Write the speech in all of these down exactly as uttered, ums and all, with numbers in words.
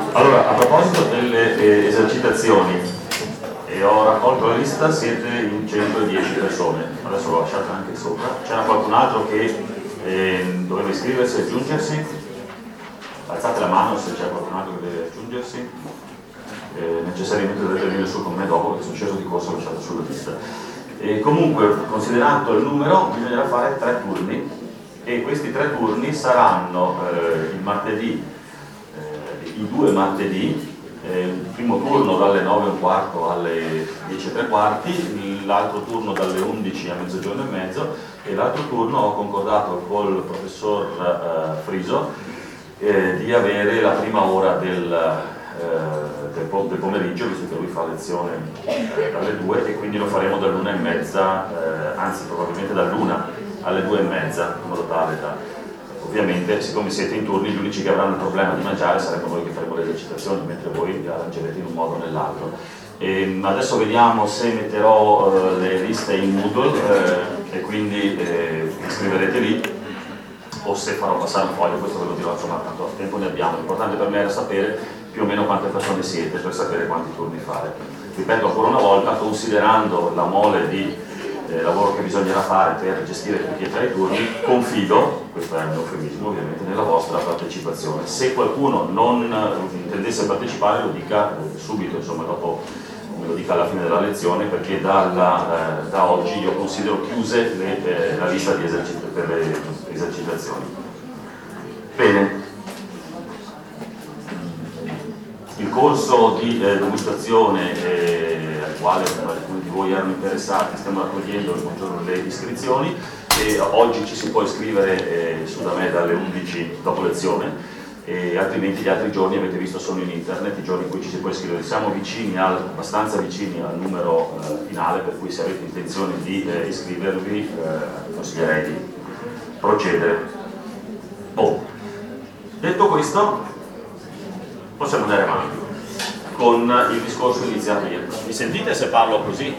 Allora, a proposito delle eh, esercitazioni, e ho raccolto la lista, siete in centodieci persone, adesso l'ho lasciata anche sopra. C'era qualcun altro che eh, doveva iscriversi e aggiungersi? Alzate la mano se c'è qualcun altro che deve aggiungersi. Eh, necessariamente dovete venire su con me dopo, perché sono sceso di corso e ho lasciato sulla lista. E comunque, considerato il numero, bisognerà fare tre turni, e questi tre turni saranno eh, il martedì, eh, i due martedì, eh, il primo turno dalle nove e un quarto alle dieci e tre quarti, l'altro turno dalle undici a mezzogiorno e mezzo, e l'altro turno ho concordato col professor eh, Friso eh, di avere la prima ora del, eh, del, del pomeriggio, visto che lui fa lezione eh, dalle due, e quindi lo faremo dall'una e mezza, eh, anzi probabilmente dall'una alle due e mezza, in modo tale da, ovviamente, siccome siete in turni, gli unici che avranno il problema di mangiare saranno noi che faremo le esercitazioni, mentre voi vi arrangerete in un modo o nell'altro. E adesso vediamo se metterò uh, le liste in Moodle eh, e quindi eh, iscriverete lì, o se farò passare un foglio, questo ve lo dirò, insomma, tanto tempo ne abbiamo. L'importante per me era sapere più o meno quante persone siete, per sapere quanti turni fare. Ripeto ancora una volta, considerando la mole di Eh, lavoro che bisognerà fare per gestire tutti e tre i turni, confido, questo è un eufemismo ovviamente, nella vostra partecipazione. Se qualcuno non intendesse partecipare lo dica eh, subito, insomma dopo me lo dica alla fine della lezione, perché dalla, eh, da oggi io considero chiuse le, eh, la lista di esercit- per le esercitazioni. Bene. Il corso di eh, degustazione eh, al quale alcuni di voi erano interessati, stiamo raccogliendo il buongiorno le iscrizioni, e oggi ci si può iscrivere eh, su da me dalle undici dopo lezione, e altrimenti gli altri giorni, avete visto, sono in internet i giorni in cui ci si può iscrivere. Siamo vicini al, abbastanza vicini al numero eh, finale, per cui se avete intenzione di eh, iscrivervi eh, consiglierei di procedere. Oh. Detto questo, possiamo andare avanti con il discorso iniziato ieri. Mi sentite se parlo così?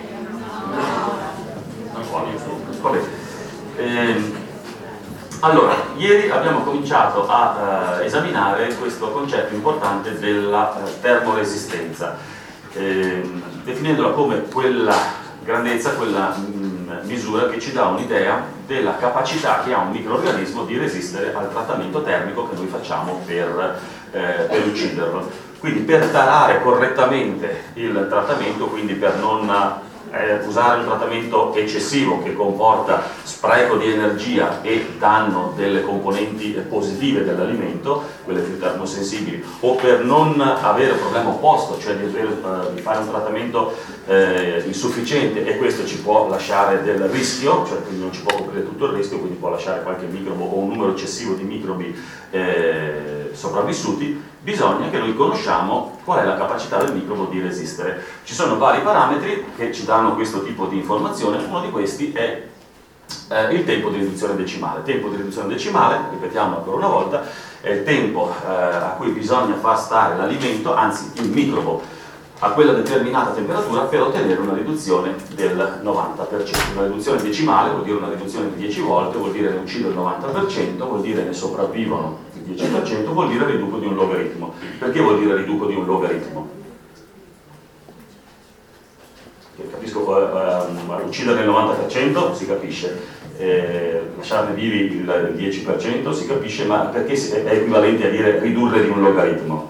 Va bene. Eh, allora, ieri abbiamo cominciato a eh, esaminare questo concetto importante della eh, termoresistenza, eh, definendola come quella grandezza, quella mh, misura che ci dà un'idea della capacità che ha un microorganismo di resistere al trattamento termico che noi facciamo per, eh, per ucciderlo. Quindi per tarare correttamente il trattamento, quindi per non eh, usare un trattamento eccessivo che comporta spreco di energia e danno delle componenti positive dell'alimento, quelle più termosensibili, o per non avere un problema opposto, cioè di, uh, di fare un trattamento eh, insufficiente, e questo ci può lasciare del rischio, cioè quindi non ci può coprire tutto il rischio, quindi può lasciare qualche microbo o un numero eccessivo di microbi eh, sopravvissuti. Bisogna che noi conosciamo qual è la capacità del microbo di resistere. Ci sono vari parametri che ci danno questo tipo di informazione. Uno di questi è eh, il tempo di riduzione decimale. Il tempo di riduzione decimale, ripetiamo ancora una volta, è il tempo eh, a cui bisogna far stare l'alimento, anzi il microbo, a quella determinata temperatura per ottenere una riduzione del novanta per cento. Una riduzione decimale vuol dire una riduzione di dieci volte, vuol dire ne uccido il novanta per cento, vuol dire ne sopravvivono il dieci per cento, vuol dire riduco di un logaritmo. Perché vuol dire riduco di un logaritmo? Che capisco, eh, eh, uccidere il novanta per cento si capisce, eh, lasciarne vivi il dieci per cento si capisce, ma perché è equivalente a dire ridurre di un logaritmo?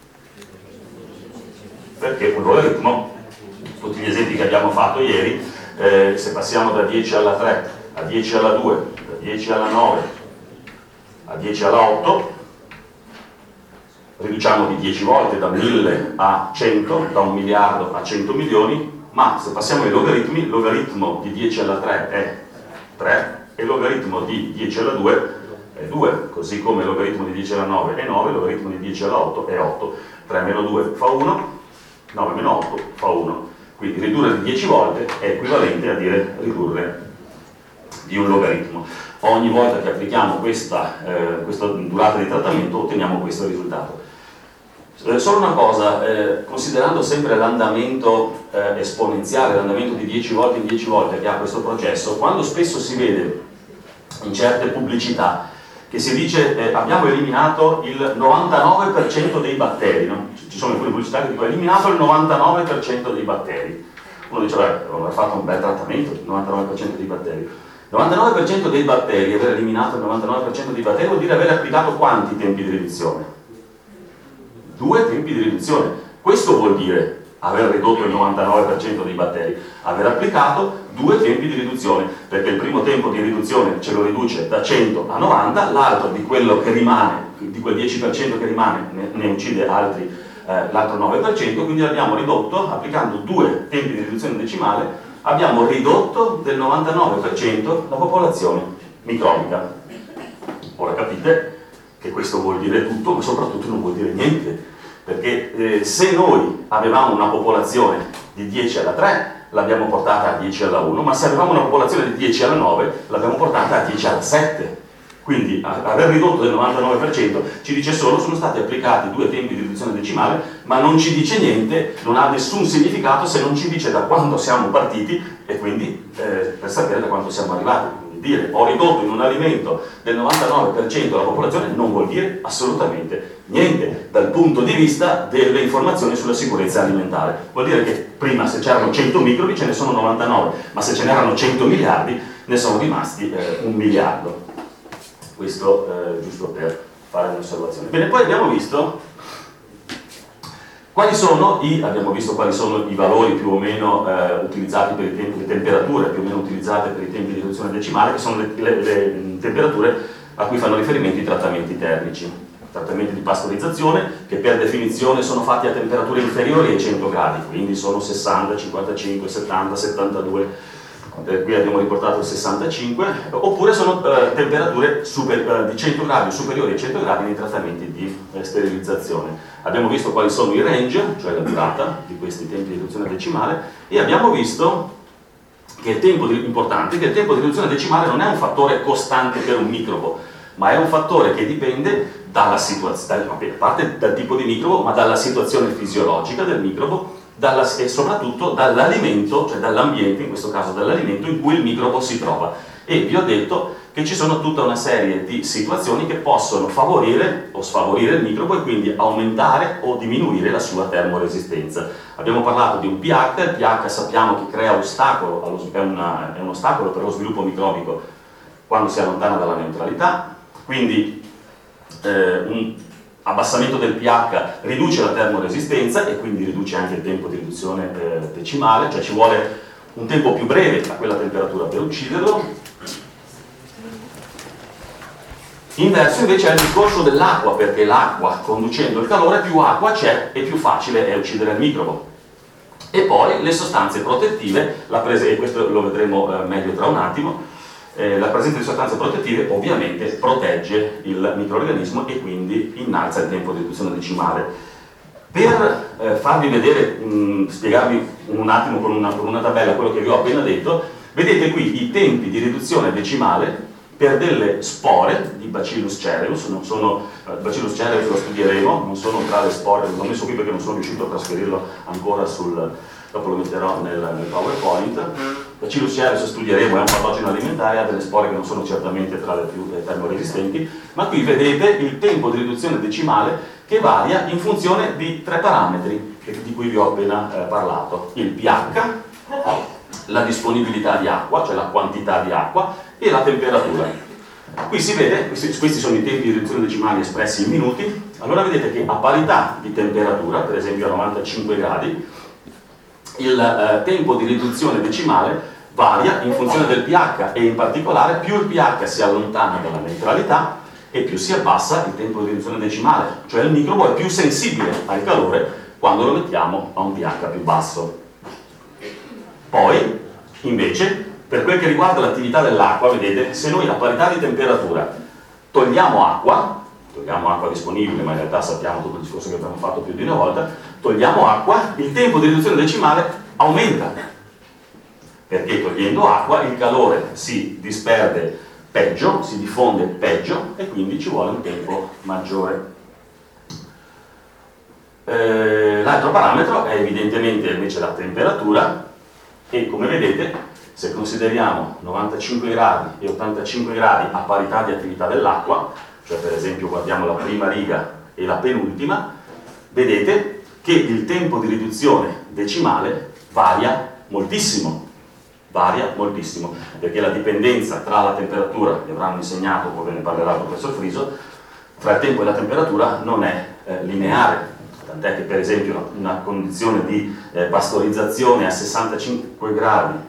Perché un logaritmo, tutti gli esempi che abbiamo fatto ieri, eh, se passiamo da dieci alla tre, a dieci alla due, da dieci alla nove, a dieci alla otto, riduciamo di dieci volte, da mille a cento, da un miliardo a cento milioni, ma se passiamo ai logaritmi, il logaritmo di dieci alla tre è tre, e il logaritmo di dieci alla due è due, così come il logaritmo di dieci alla nove è nove, il logaritmo di dieci alla otto è otto, tre meno due fa uno, nove meno otto fa uno, quindi ridurre di dieci volte è equivalente a dire ridurre di un logaritmo. Ogni volta che applichiamo questa, eh, questa durata di trattamento otteniamo questo risultato. Eh, solo una cosa, eh, considerando sempre l'andamento eh, esponenziale, l'andamento di dieci volte in dieci volte che ha questo processo, quando spesso si vede in certe pubblicità che si dice eh, abbiamo eliminato il novantanove per cento dei batteri, no? Ci sono alcune pubblicità che dicono eliminato il novantanove per cento dei batteri. Uno dice, beh, aver fatto un bel trattamento, il novantanove per cento dei batteri. Il novantanove per cento dei batteri, aver eliminato il novantanove per cento dei batteri vuol dire aver applicato quanti tempi di riduzione? Due tempi di riduzione. Questo vuol dire aver ridotto il novantanove per cento dei batteri, aver applicato due tempi di riduzione, perché il primo tempo di riduzione ce lo riduce da cento a novanta, l'altro di quello che rimane, di quel dieci per cento che rimane, ne, ne uccide altri, eh, l'altro nove per cento, quindi abbiamo ridotto, applicando due tempi di riduzione decimale, abbiamo ridotto del novantanove per cento la popolazione microbica. Ora capite che questo vuol dire tutto, ma soprattutto non vuol dire niente. Perché eh, se noi avevamo una popolazione di dieci alla tre, l'abbiamo portata a dieci alla uno, ma se avevamo una popolazione di dieci alla nove, l'abbiamo portata a dieci alla sette. Quindi a, aver ridotto del novantanove per cento ci dice solo sono stati applicati due tempi di riduzione decimale, ma non ci dice niente, non ha nessun significato se non ci dice da quando siamo partiti e quindi eh, per sapere da quando siamo arrivati. Dire ho ridotto in un alimento del novantanove per cento la popolazione non vuol dire assolutamente niente dal punto di vista delle informazioni sulla sicurezza alimentare. Vuol dire che prima se c'erano cento microbi ce ne sono novantanove, ma se ce n'erano cento miliardi ne sono rimasti eh, un miliardo. Questo eh, giusto per fare un'osservazione. Bene, poi abbiamo visto quali sono i, abbiamo visto quali sono i valori più o meno eh, utilizzati per i tempi, le temperature più o meno utilizzate per i tempi di riduzione decimale, che sono le, le, le temperature a cui fanno riferimento i trattamenti termici. Trattamenti di pastorizzazione che per definizione sono fatti a temperature inferiori ai cento gradi, quindi sono sessanta, cinquantacinque, settanta, settantadue, eh, qui abbiamo riportato il sessantacinque, oppure sono eh, temperature super, eh, di cento gradi o superiori ai cento gradi nei trattamenti di eh, sterilizzazione. Abbiamo visto quali sono i range, cioè la durata di questi tempi di riduzione decimale, e abbiamo visto che il tempo di, importante, che il tempo di riduzione decimale non è un fattore costante per un microbo, ma è un fattore che dipende dalla situazione, a parte dal tipo di microbo, ma dalla situazione fisiologica del microbo dalla, e soprattutto dall'alimento, cioè dall'ambiente, in questo caso dall'alimento in cui il microbo si trova. E vi ho detto che ci sono tutta una serie di situazioni che possono favorire o sfavorire il microbo e quindi aumentare o diminuire la sua termoresistenza. Abbiamo parlato di un pH, il pH sappiamo che crea ostacolo, allo, è, una, è un ostacolo per lo sviluppo microbico quando si allontana dalla neutralità, quindi eh, un abbassamento del pH riduce la termoresistenza e quindi riduce anche il tempo di riduzione eh, decimale, cioè ci vuole un tempo più breve a quella temperatura per ucciderlo. Inverso invece è il discorso dell'acqua, perché l'acqua, conducendo il calore, più acqua c'è e più facile è uccidere il microbo. E poi le sostanze protettive, la prese- e questo lo vedremo eh, meglio tra un attimo, eh, la presenza di sostanze protettive ovviamente protegge il microrganismo e quindi innalza il tempo di riduzione decimale. Per eh, farvi vedere, mh, spiegarvi un attimo con una, con una tabella quello che vi ho appena detto, vedete qui i tempi di riduzione decimale per delle spore di Bacillus cereus, non sono, uh, Bacillus cereus lo studieremo, non sono tra le spore, l'ho messo qui perché non sono riuscito a trasferirlo ancora sul, dopo lo metterò nel, nel PowerPoint. Bacillus cereus studieremo, è un patogeno alimentare, ha delle spore che non sono certamente tra le più eh, termoresistenti, ma qui vedete il tempo di riduzione decimale che varia in funzione di tre parametri di cui vi ho appena eh, parlato: il pH, la disponibilità di acqua, cioè la quantità di acqua, e la temperatura. Qui si vede, questi, questi sono i tempi di riduzione decimali espressi in minuti. Allora vedete che a parità di temperatura, per esempio a novantacinque gradi, il eh, tempo di riduzione decimale varia in funzione del pH e in particolare più il pH si allontana dalla neutralità e più si abbassa il tempo di riduzione decimale, cioè il microbo è più sensibile al calore quando lo mettiamo a un pH più basso. Poi, invece, per quel che riguarda l'attività dell'acqua, vedete, se noi a parità di temperatura togliamo acqua, togliamo acqua disponibile, ma in realtà sappiamo tutto il discorso che abbiamo fatto più di una volta, togliamo acqua, il tempo di riduzione decimale aumenta, perché togliendo acqua il calore si disperde peggio, si diffonde peggio e quindi ci vuole un tempo maggiore. Eh, l'altro parametro è evidentemente invece la temperatura, e come vedete Se consideriamo novantacinque gradi e ottantacinque gradi a parità di attività dell'acqua, cioè per esempio guardiamo la prima riga e la penultima, vedete che il tempo di riduzione decimale varia moltissimo, varia moltissimo, perché la dipendenza tra la temperatura, vi avranno insegnato, poi ve ne parlerà il professor Friso, tra il tempo e la temperatura non è eh, lineare, tant'è che per esempio una, una condizione di eh, pastorizzazione a sessantacinque gradi,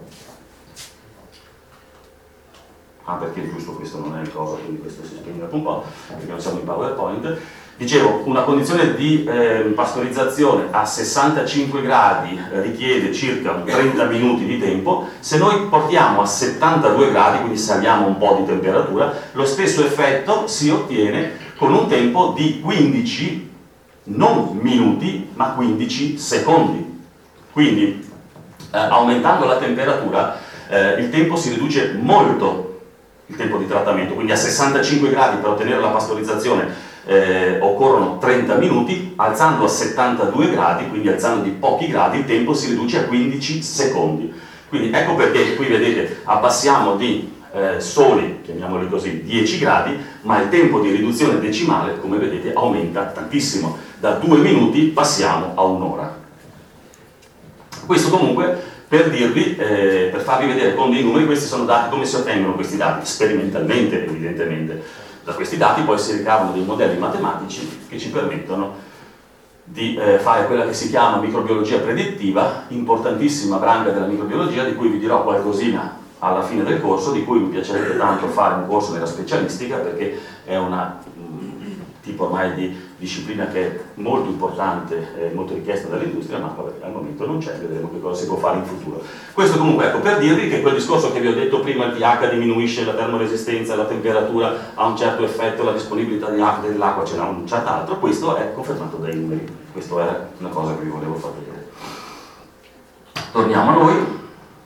ah perché giusto questo non è il cosa, quindi questo si spegne dopo un po', perché non siamo in PowerPoint. Dicevo, una condizione di eh, pastorizzazione a sessantacinque gradi richiede circa trenta minuti di tempo. Se noi portiamo a settantadue gradi, quindi saliamo un po' di temperatura, lo stesso effetto si ottiene con un tempo di quindici, non minuti, ma quindici secondi. Quindi, eh, aumentando la temperatura, eh, il tempo si riduce molto, il tempo di trattamento. Quindi a sessantacinque gradi per ottenere la pastorizzazione Eh, occorrono trenta minuti, alzando a settantadue gradi, quindi alzando di pochi gradi, il tempo si riduce a quindici secondi. Quindi ecco perché qui vedete abbassiamo di eh, soli, chiamiamoli così, dieci gradi, ma il tempo di riduzione decimale, come vedete, aumenta tantissimo. Da due minuti passiamo a un'ora. Questo comunque per dirvi, eh, per farvi vedere con dei numeri, questi sono dati, come si ottengono questi dati? Sperimentalmente, evidentemente. Da questi dati poi si ricavano dei modelli matematici che ci permettono di eh, fare quella che si chiama microbiologia predittiva, importantissima branca della microbiologia, di cui vi dirò qualcosina alla fine del corso, di cui mi piacerebbe tanto fare un corso nella specialistica, perché è una mh, tipo ormai di disciplina che è molto importante, è molto richiesta dall'industria, ma vabbè, al momento non c'è, vedremo che cosa si può fare in futuro. Questo comunque, ecco, per dirvi che quel discorso che vi ho detto prima, il pH diminuisce, la termoresistenza, la temperatura ha un certo effetto, la disponibilità dell'acqua ce n'ha un certo altro, questo è confermato dai numeri, questo era una cosa che vi volevo far vedere. Torniamo a noi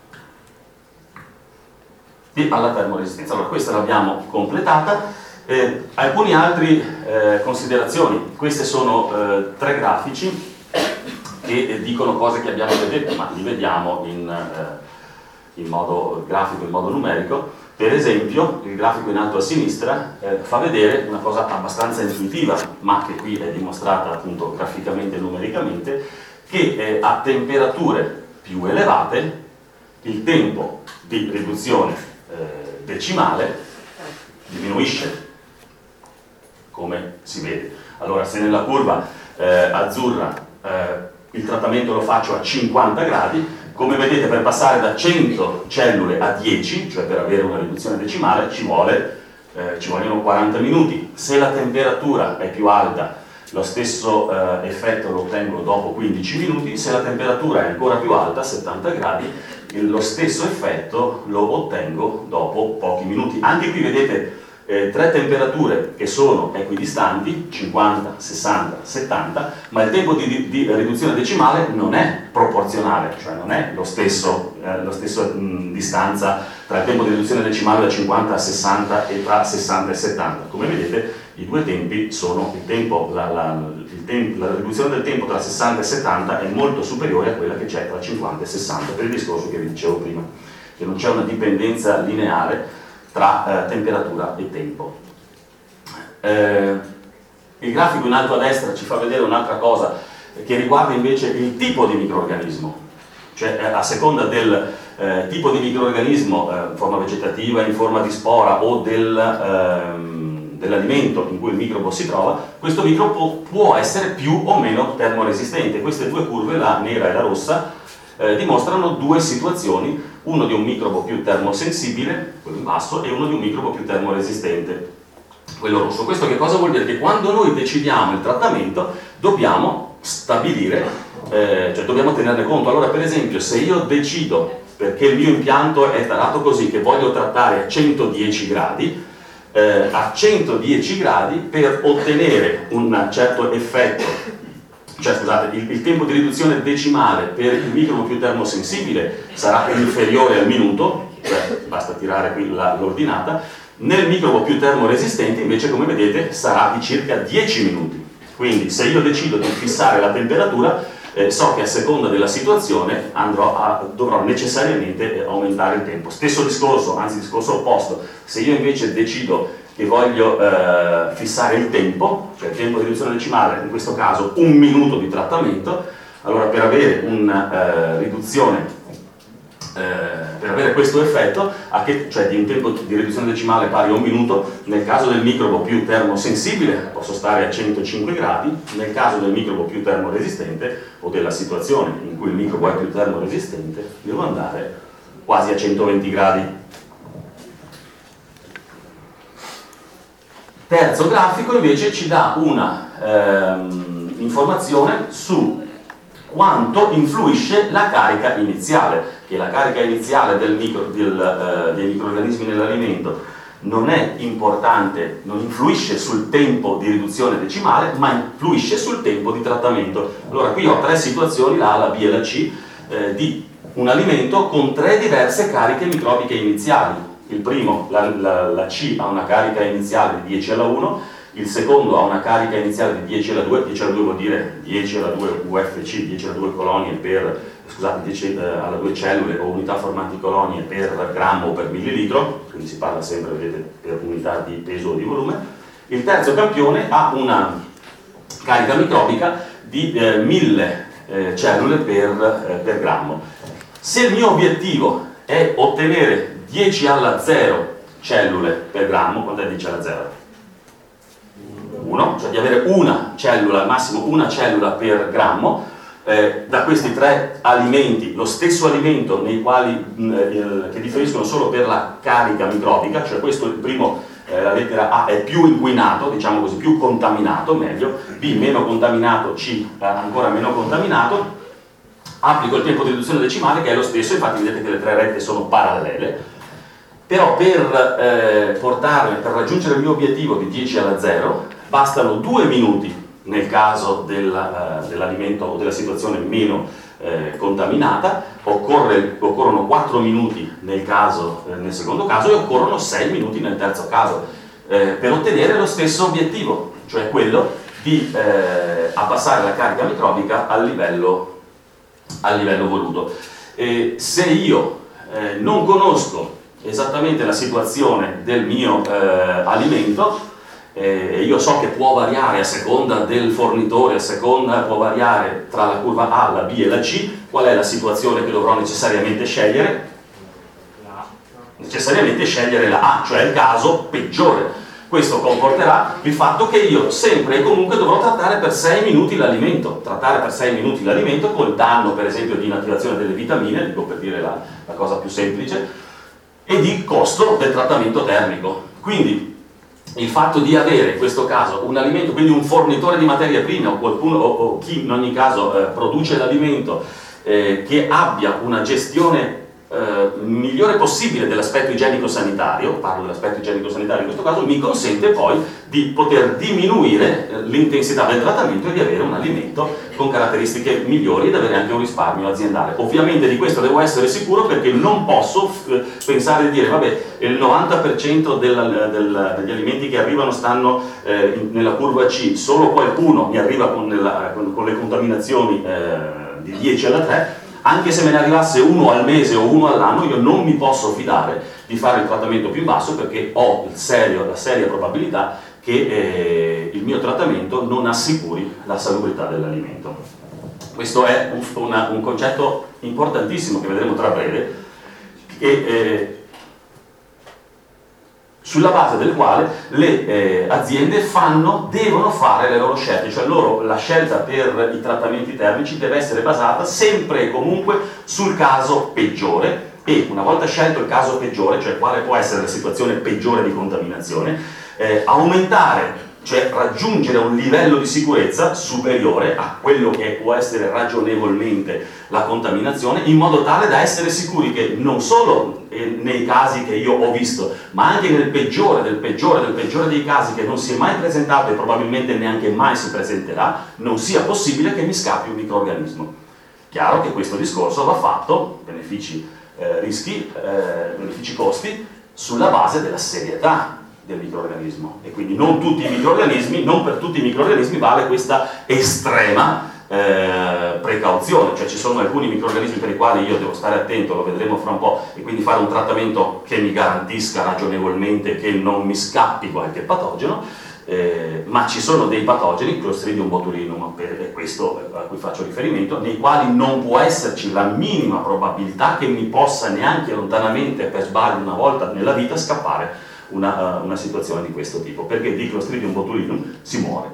e alla termoresistenza. Allora, questa l'abbiamo completata. Eh, alcune altre eh, considerazioni, queste sono eh, tre grafici che eh, dicono cose che abbiamo già detto, ma li vediamo in, eh, in modo grafico, in modo numerico. Per esempio, il grafico in alto a sinistra eh, fa vedere una cosa abbastanza intuitiva, ma che qui è dimostrata appunto graficamente e numericamente, che eh, a temperature più elevate il tempo di riduzione eh, decimale diminuisce, come si vede. Allora, se nella curva eh, azzurra eh, il trattamento lo faccio a cinquanta gradi, come vedete per passare da cento cellule a dieci, cioè per avere una riduzione decimale, ci, vuole, eh, ci vogliono quaranta minuti. Se la temperatura è più alta, lo stesso eh, effetto lo ottengo dopo quindici minuti. Se la temperatura è ancora più alta, settanta gradi, lo stesso effetto lo ottengo dopo pochi minuti. Anche qui vedete Eh, tre temperature che sono equidistanti, cinquanta, sessanta, settanta, ma il tempo di, di, di riduzione decimale non è proporzionale, cioè non è lo stesso, eh, lo stesso mh, distanza tra il tempo di riduzione decimale da cinquanta a sessanta e tra sessanta e settanta. Come vedete i due tempi sono il tempo, la, la, il tempo, la riduzione del tempo tra sessanta e settanta è molto superiore a quella che c'è tra cinquanta e sessanta, per il discorso che vi dicevo prima, che non c'è una dipendenza lineare tra eh, temperatura e tempo. Eh, il grafico in alto a destra ci fa vedere un'altra cosa che riguarda invece il tipo di microrganismo, cioè eh, a seconda del eh, tipo di microrganismo, eh, in forma vegetativa, in forma di spora o del, ehm, dell'alimento in cui il microbo si trova, questo microbo può essere più o meno termoresistente. Queste due curve, la nera e la rossa, eh, dimostrano due situazioni, uno di un microbo più termosensibile, quello in basso, e uno di un microbo più termoresistente, quello rosso. Questo che cosa vuol dire? Che quando noi decidiamo il trattamento dobbiamo stabilire, eh, cioè dobbiamo tenerne conto. Allora, per esempio, se io decido, perché il mio impianto è tarato così, che voglio trattare a centodieci gradi, eh, a centodieci gradi, per ottenere un certo effetto, cioè scusate, il, il tempo di riduzione decimale per il microbo più termosensibile sarà inferiore al minuto, cioè basta tirare qui l'ordinata. Nel microbo più termoresistente invece, come vedete, sarà di circa dieci minuti. Quindi se io decido di fissare la temperatura, eh, so che a seconda della situazione andrò a, dovrò necessariamente aumentare il tempo. Stesso discorso, anzi discorso opposto, se io invece decido che voglio eh, fissare il tempo, cioè il tempo di riduzione decimale, in questo caso un minuto di trattamento, allora per avere una eh, riduzione Eh, per avere questo effetto, a che, cioè di un tempo di riduzione decimale pari a un minuto, nel caso del microbo più termosensibile posso stare a centocinque gradi, nel caso del microbo più termoresistente o della situazione in cui il microbo è più termoresistente devo andare quasi a centoventi gradi. Terzo grafico invece ci dà una ehm, informazione su quanto influisce la carica iniziale, che la carica iniziale del micro, del, eh, dei microrganismi nell'alimento non è importante, non influisce sul tempo di riduzione decimale, ma influisce sul tempo di trattamento. Allora qui ho tre situazioni, la A, la B e la C, eh, di un alimento con tre diverse cariche microbiche iniziali. Il primo, la, la, la C, ha una carica iniziale di dieci alla uno, il secondo ha una carica iniziale di dieci alla due, dieci alla due vuol dire dieci alla due U F C, dieci alla due colonie per, scusate, dieci alla due cellule o unità formanti colonie per grammo o per millilitro, quindi si parla sempre, vedete, per unità di peso o di volume. Il terzo campione ha una carica microbica di eh, mille eh, cellule per, eh, per grammo. Se il mio obiettivo è ottenere dieci alla zero cellule per grammo, quanto è dieci alla zero? uno, cioè di avere una cellula, al massimo una cellula per grammo, eh, da questi tre alimenti, lo stesso alimento nei quali, mh, eh, che differiscono solo per la carica microbica, cioè questo il primo, eh, la lettera A è più inquinato, diciamo così, più contaminato, meglio, B meno contaminato, C eh, ancora meno contaminato, applico il tempo di riduzione decimale che è lo stesso, infatti vedete che le tre rette sono parallele, però per, eh, portarle, per raggiungere il mio obiettivo di dieci alla zero bastano due minuti nel caso della, eh, dell'alimento o della situazione meno eh, contaminata, occorre, occorrono quattro minuti nel, caso, eh, nel secondo caso e occorrono sei minuti nel terzo caso eh, per ottenere lo stesso obiettivo, cioè quello di eh, abbassare la carica microbica al livello, al livello voluto. E se io eh, non conosco esattamente la situazione del mio eh, alimento, e io so che può variare a seconda del fornitore, a seconda può variare tra la curva A, la B e la C, qual è la situazione che dovrò necessariamente scegliere? Necessariamente scegliere la A, cioè il caso peggiore. Questo comporterà il fatto che io sempre e comunque dovrò trattare per sei minuti l'alimento, trattare per sei minuti l'alimento col danno per esempio di inattivazione delle vitamine, dico per dire la, la cosa più semplice, e di costo del trattamento termico. Quindi il fatto di avere in questo caso un alimento, quindi un fornitore di materia prima o qualcuno o, o chi in ogni caso eh, produce l'alimento eh, che abbia una gestione eh, migliore possibile dell'aspetto igienico-sanitario, parlo dell'aspetto igienico-sanitario in questo caso, mi consente poi di poter diminuire eh, l'intensità del trattamento e di avere un alimento con caratteristiche migliori ed avere anche un risparmio aziendale. Ovviamente di questo devo essere sicuro perché non posso eh, pensare di dire vabbè il novanta per cento della, del, degli alimenti che arrivano stanno eh, in, nella curva C, solo qualcuno mi arriva con, nella, con, con le contaminazioni eh, di dieci alla tre, anche se me ne arrivasse uno al mese o uno all'anno, io non mi posso fidare di fare il trattamento più basso perché ho il serio, la seria probabilità che eh, il mio trattamento non assicuri la salubrità dell'alimento. Questo è un, una, un concetto importantissimo che vedremo tra breve, che, eh, sulla base del quale le eh, aziende fanno, devono fare le loro scelte, cioè loro, la scelta per i trattamenti termici deve essere basata sempre e comunque sul caso peggiore e una volta scelto il caso peggiore, cioè quale può essere la situazione peggiore di contaminazione, eh, aumentare, cioè raggiungere un livello di sicurezza superiore a quello che può essere ragionevolmente la contaminazione, in modo tale da essere sicuri che non solo eh, nei casi che io ho visto, ma anche nel peggiore del peggiore del peggiore dei casi che non si è mai presentato e probabilmente neanche mai si presenterà, non sia possibile che mi scappi un microrganismo. Chiaro che questo discorso va fatto, benefici, eh, rischi, eh, benefici costi, sulla base della serietà del microrganismo, e quindi non tutti i microrganismi, non per tutti i microrganismi vale questa estrema eh, precauzione, cioè ci sono alcuni microrganismi per i quali io devo stare attento, lo vedremo fra un po', e quindi fare un trattamento che mi garantisca ragionevolmente che non mi scappi qualche patogeno, eh, ma ci sono dei patogeni, Clostridium botulinum è questo a cui faccio riferimento, nei quali non può esserci la minima probabilità che mi possa neanche lontanamente per sbaglio una volta nella vita scappare una, uh, una situazione di questo tipo, perché di Clostridium botulinum si muore.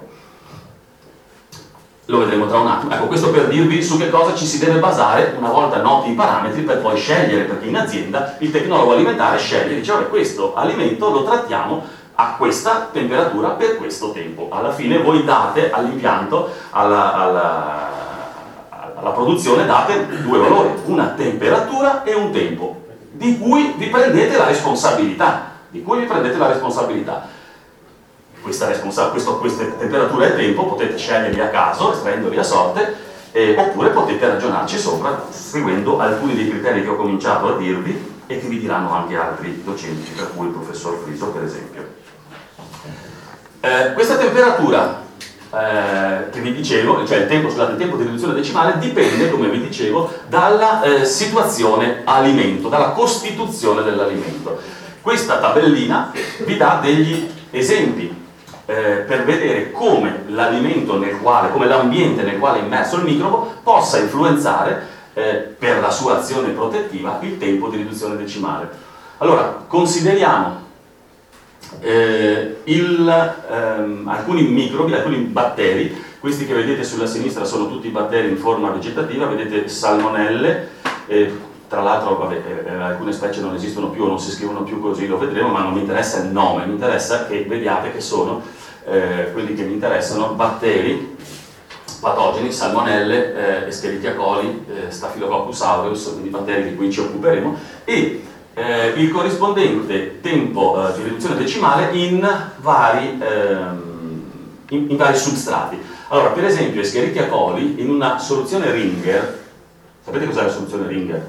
Lo vedremo tra un attimo. Ecco, questo per dirvi su che cosa ci si deve basare una volta noti i parametri per poi scegliere, perché in azienda il tecnologo alimentare sceglie, dice vabbè, questo alimento lo trattiamo a questa temperatura per questo tempo. Alla fine voi date all'impianto, alla, alla, alla produzione, date due valori, una temperatura e un tempo, di cui vi prendete la responsabilità, di cui vi prendete la responsabilità. Questa, responsa questo, queste temperature e tempo potete sceglierli a caso, estraendoli a sorte, eh, oppure potete ragionarci sopra, seguendo alcuni dei criteri che ho cominciato a dirvi e che vi diranno anche altri docenti, per cui il professor Friso per esempio. Eh, questa temperatura eh, che vi dicevo, cioè il tempo, scusate, il tempo di riduzione decimale dipende, come vi dicevo, dalla eh, situazione alimento, dalla costituzione dell'alimento. Questa tabellina vi dà degli esempi eh, per vedere come l'alimento nel quale, come l'ambiente nel quale è immerso il microbo possa influenzare eh, per la sua azione protettiva il tempo di riduzione decimale. Allora, consideriamo Eh, il, ehm, alcuni microbi, alcuni batteri, questi che vedete sulla sinistra sono tutti batteri in forma vegetativa, vedete salmonelle, eh, tra l'altro vabbè, eh, alcune specie non esistono più o non si scrivono più così, lo vedremo, ma non mi interessa il nome, mi interessa che vediate che sono eh, quelli che mi interessano, batteri patogeni, salmonelle, eh, Escherichia coli, eh, Staphylococcus aureus, quindi batteri di cui ci occuperemo, e Eh, il corrispondente tempo eh, di riduzione decimale in vari, ehm, in, in vari substrati. Allora, per esempio, Escherichia coli in una soluzione Ringer, sapete cos'è la soluzione Ringer?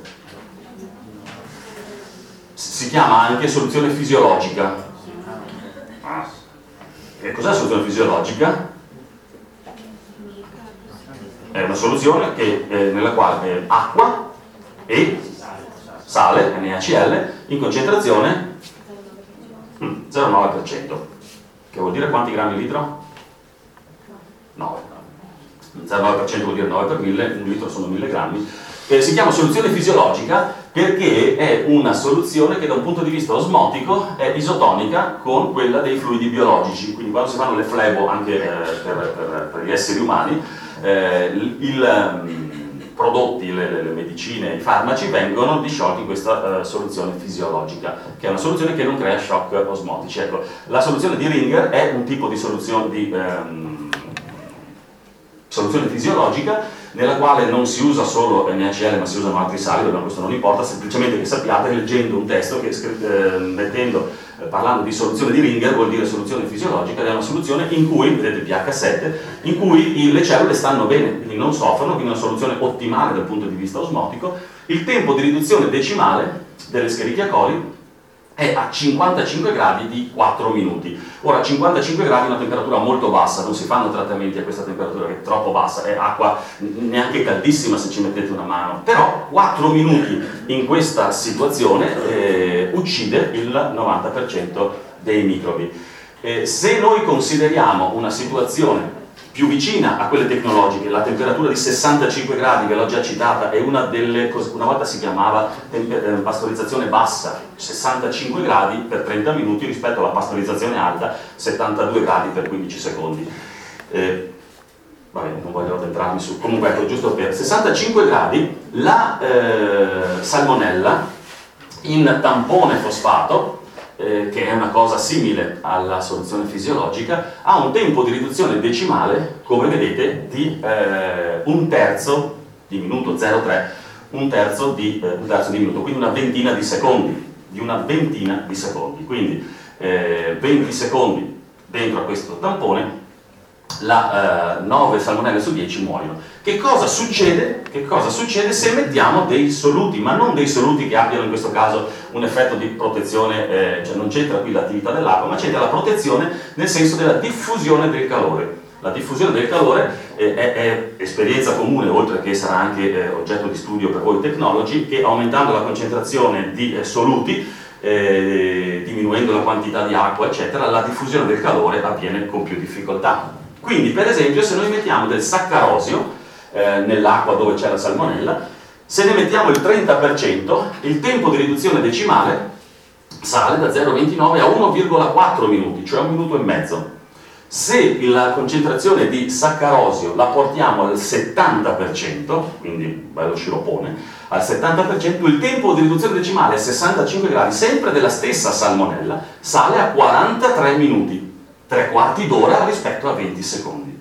Si chiama anche soluzione fisiologica. E cos'è la soluzione fisiologica? È una soluzione che, eh, nella quale è acqua e sale, NaCl, in concentrazione mm, zero virgola nove per cento, che vuol dire quanti grammi litro? nove. zero virgola nove per cento vuol dire nove per mille, un litro sono mille grammi. Eh, si chiama soluzione fisiologica perché è una soluzione che da un punto di vista osmotico è isotonica con quella dei fluidi biologici, quindi quando si fanno le flebo anche eh, per, per, per gli esseri umani, eh, il, il prodotti, le, le, le medicine, i farmaci vengono disciolti in questa uh, soluzione fisiologica, che è una soluzione che non crea shock osmotici. Ecco, la soluzione di Ringer è un tipo di soluzione, di, um, soluzione fisiologica nella quale non si usa solo NaCl ma si usano altri sali, ma questo non importa, semplicemente che sappiate, leggendo un testo che eh, mettendo, eh, parlando di soluzione di Ringer vuol dire soluzione fisiologica, ed è una soluzione in cui, vedete il pH sette, in cui i, le cellule stanno bene, quindi non soffrono, quindi una soluzione ottimale dal punto di vista osmotico. Il tempo di riduzione decimale dell'Escherichia coli è a cinquantacinque gradi di quattro minuti. Ora, cinquantacinque gradi è una temperatura molto bassa, non si fanno trattamenti a questa temperatura che è troppo bassa, è acqua neanche caldissima se ci mettete una mano, però quattro minuti in questa situazione eh, uccide il novanta per cento dei microbi. Eh, se noi consideriamo una situazione più vicina a quelle tecnologiche, la temperatura di sessantacinque gradi, ve l'ho già citata, è una delle cose, una volta si chiamava pastorizzazione bassa, sessantacinque gradi per trenta minuti rispetto alla pastorizzazione alta, settantadue gradi per quindici secondi. Eh, vabbè, non voglio addentrarmi su, comunque ecco, giusto per sessantacinque gradi, la eh, salmonella in tampone fosfato, Eh, che è una cosa simile alla soluzione fisiologica, ha un tempo di riduzione decimale, come vedete, di eh, un terzo di minuto, zero virgola tre, un terzo di, eh, un terzo di minuto, quindi una ventina di secondi, di una ventina di secondi, quindi eh, venti secondi dentro a questo tampone, la, eh, nove salmonelle su dieci muoiono. Che cosa succede? Che cosa succede se mettiamo dei soluti, ma non dei soluti che abbiano in questo caso un effetto di protezione, eh, cioè non c'entra qui l'attività dell'acqua, ma c'entra la protezione nel senso della diffusione del calore. La diffusione del calore eh, è, è esperienza comune, oltre che sarà anche eh, oggetto di studio per voi tecnologi, che aumentando la concentrazione di eh, soluti, eh, diminuendo la quantità di acqua, eccetera, la diffusione del calore avviene con più difficoltà. Quindi, per esempio, se noi mettiamo del saccarosio eh, nell'acqua dove c'è la salmonella, se ne mettiamo il trenta per cento, il tempo di riduzione decimale sale da zero virgola ventinove a uno virgola quattro minuti, cioè un minuto e mezzo. Se la concentrazione di saccarosio la portiamo al settanta per cento, quindi bello sciroppone, al settanta per cento, il tempo di riduzione decimale a sessantacinque gradi, sempre della stessa salmonella, sale a quarantatré minuti, tre quarti d'ora rispetto a venti secondi.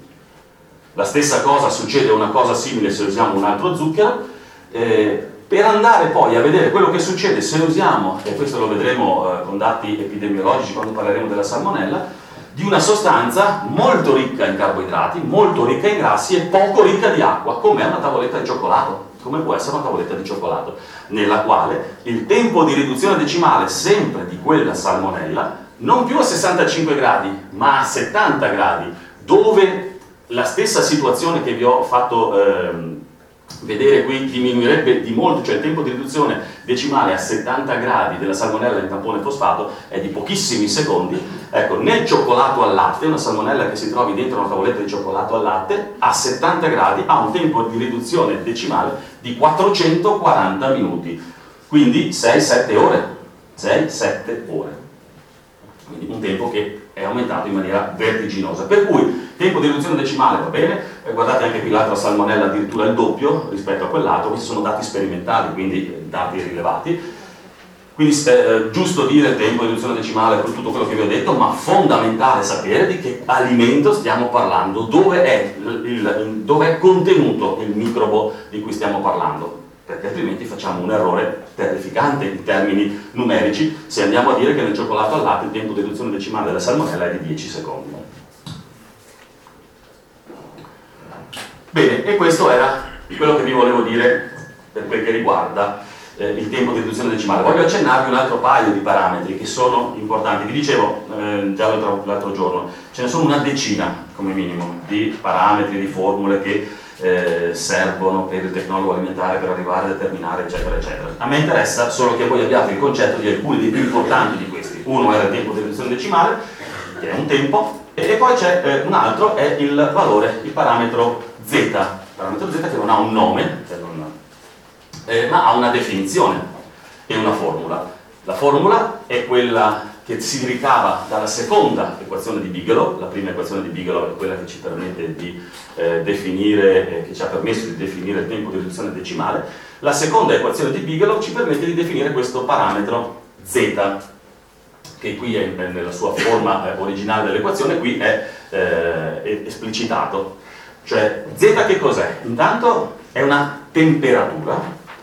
La stessa cosa succede, una cosa simile se usiamo un altro zucchero. Eh, per andare poi a vedere quello che succede se usiamo, e questo lo vedremo eh, con dati epidemiologici quando parleremo della salmonella, di una sostanza molto ricca in carboidrati, molto ricca in grassi e poco ricca di acqua, come è una tavoletta di cioccolato, come può essere una tavoletta di cioccolato, nella quale il tempo di riduzione decimale sempre di quella salmonella, non più a sessantacinque gradi, ma a settanta gradi, dove la stessa situazione che vi ho fatto ehm, vedere qui diminuirebbe di molto, cioè il tempo di riduzione decimale a settanta gradi della salmonella in tampone fosfato è di pochissimi secondi. Ecco, nel cioccolato al latte, una salmonella che si trovi dentro una tavoletta di cioccolato al latte, a settanta gradi ha un tempo di riduzione decimale di quattrocentoquaranta minuti, quindi sei sette ore, sei sette ore. Quindi un tempo che è aumentato in maniera vertiginosa. Per cui tempo di riduzione decimale va bene, eh, guardate anche qui l'altra salmonella addirittura il doppio rispetto a quell'altro, questi sono dati sperimentali, quindi eh, dati rilevati. Quindi eh, giusto dire il tempo di riduzione decimale per tutto quello che vi ho detto, ma fondamentale sapere di che alimento stiamo parlando, dove è, il, il, dove è contenuto il microbo di cui stiamo parlando, perché altrimenti facciamo un errore terrificante in termini numerici se andiamo a dire che nel cioccolato al latte il tempo di riduzione decimale della salmonella è di dieci secondi. Bene, e questo era quello che vi volevo dire per quel che riguarda eh, il tempo di riduzione decimale. Voglio accennarvi un altro paio di parametri che sono importanti. Vi dicevo eh, già l'altro, l'altro giorno, ce ne sono una decina come minimo di parametri, di formule che Eh, servono per il tecnologo alimentare per arrivare a determinare eccetera eccetera. A me interessa solo che voi abbiate il concetto di alcuni dei più importanti di questi. Uno era il tempo di riduzione decimale, che è un tempo, e, e poi c'è eh, un altro, è il valore, il parametro Z, il parametro Z che non ha un nome, cioè non, eh, ma ha una definizione e una formula. La formula è quella che si ricava dalla seconda equazione di Bigelow. La prima equazione di Bigelow è quella che ci permette di eh, definire, eh, che ci ha permesso di definire il tempo di riduzione decimale. La seconda equazione di Bigelow ci permette di definire questo parametro Z, che qui è nella sua forma eh, originale dell'equazione, qui è, eh, è esplicitato. Cioè, Z che cos'è? Intanto è una temperatura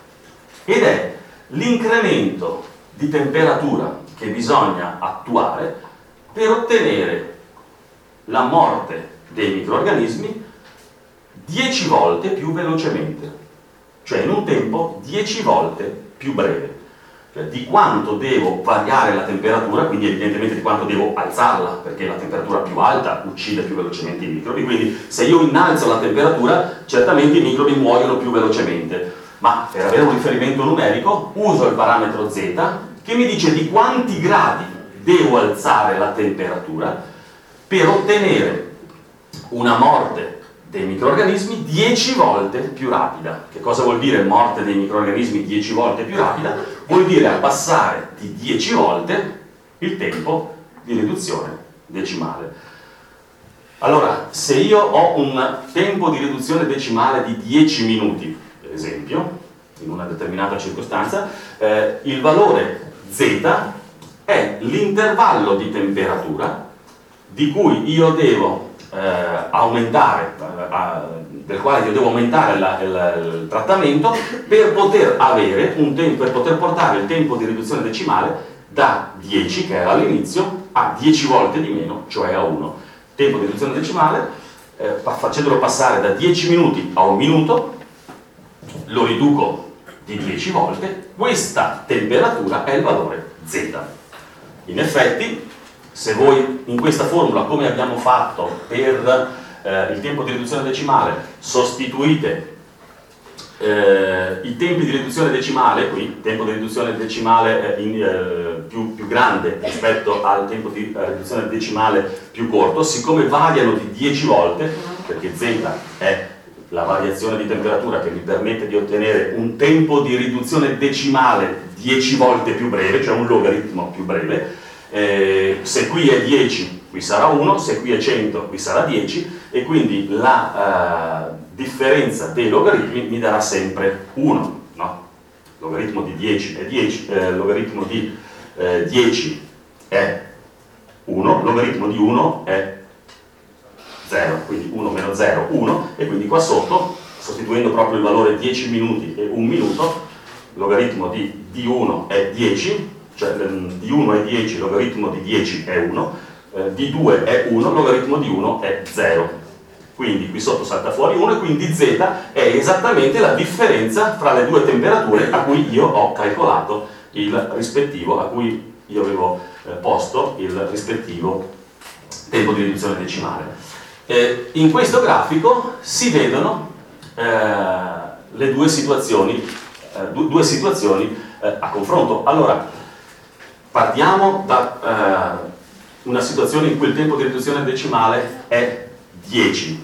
ed è l'incremento di temperatura che bisogna attuare per ottenere la morte dei microrganismi dieci volte più velocemente, cioè in un tempo dieci volte più breve. Cioè di quanto devo variare la temperatura, quindi evidentemente di quanto devo alzarla, perché la temperatura più alta uccide più velocemente i microbi, quindi se io innalzo la temperatura certamente i microbi muoiono più velocemente, ma per avere un riferimento numerico uso il parametro Z che mi dice di quanti gradi devo alzare la temperatura per ottenere una morte dei microrganismi dieci volte più rapida. Che cosa vuol dire morte dei microrganismi dieci volte più rapida? Vuol dire abbassare di dieci volte il tempo di riduzione decimale. Allora, se io ho un tempo di riduzione decimale di dieci minuti, per esempio, in una determinata circostanza, eh, il valore Z è l'intervallo di temperatura di cui io devo eh, aumentare, eh, del quale io devo aumentare la, il, il trattamento per poter avere un tempo, per poter portare il tempo di riduzione decimale da dieci, che era all'inizio, a dieci volte di meno, cioè a uno. Tempo di riduzione decimale, eh, facendolo passare da dieci minuti a un minuto, lo riduco di dieci volte, questa temperatura è il valore Z. In effetti, se voi in questa formula, come abbiamo fatto per eh, il tempo di riduzione decimale, sostituite eh, i tempi di riduzione decimale, qui il tempo di riduzione decimale eh, in, eh, più, più grande rispetto al tempo di eh, riduzione decimale più corto, siccome variano di dieci volte, perché z è la variazione di temperatura che mi permette di ottenere un tempo di riduzione decimale dieci volte più breve, cioè un logaritmo più breve. Eh, se qui è dieci, qui sarà uno, se qui è cento, qui sarà dieci, e quindi la eh, differenza dei logaritmi mi darà sempre uno, no? Logaritmo di dieci è dieci, eh, logaritmo di eh, dieci è uno, logaritmo di uno è zero, quindi uno meno zero, uno, e quindi qua sotto, sostituendo proprio il valore dieci minuti e un minuto, logaritmo di d uno è dieci, cioè d uno è dieci, logaritmo di dieci è uno, eh, d due è uno, logaritmo di uno è zero. Quindi qui sotto salta fuori uno e quindi z è esattamente la differenza fra le due temperature a cui io ho calcolato il rispettivo, a cui io avevo eh, posto il rispettivo tempo di riduzione decimale. Eh, in questo grafico si vedono eh, le due situazioni, eh, due, due situazioni eh, a confronto. Allora, partiamo da eh, una situazione in cui il tempo di riduzione decimale è dieci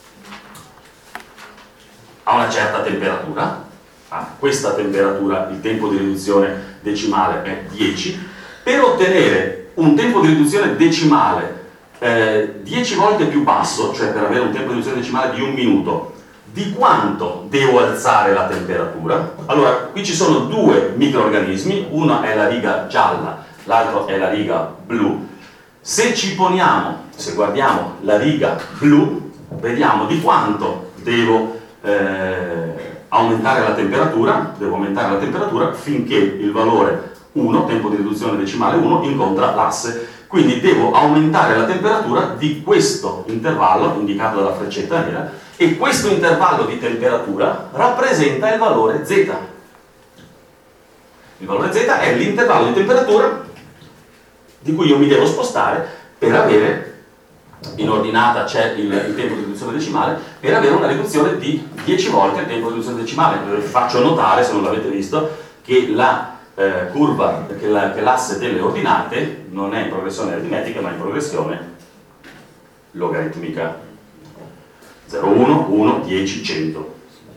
a una certa temperatura. A questa temperatura il tempo di riduzione decimale è dieci. Per ottenere un tempo di riduzione decimale Eh, dieci volte più basso, cioè per avere un tempo di riduzione decimale di un minuto, di quanto devo alzare la temperatura? Allora, qui ci sono due microrganismi, una è la riga gialla, l'altro è la riga blu. Se ci poniamo, se guardiamo la riga blu, vediamo di quanto devo eh, aumentare la temperatura, devo aumentare la temperatura finché il valore uno, tempo di riduzione decimale uno, incontra l'asse. Quindi devo aumentare la temperatura di questo intervallo, indicato dalla freccetta nera, e questo intervallo di temperatura rappresenta il valore z. Il valore z è l'intervallo di temperatura di cui io mi devo spostare per avere, in ordinata c'è il, il tempo di riduzione decimale, per avere una riduzione di dieci volte il tempo di riduzione decimale. Vi faccio notare, se non l'avete visto, che la Eh, curva, che l'asse delle ordinate non è in progressione aritmetica ma in progressione logaritmica. zero, uno, uno, dieci, cento.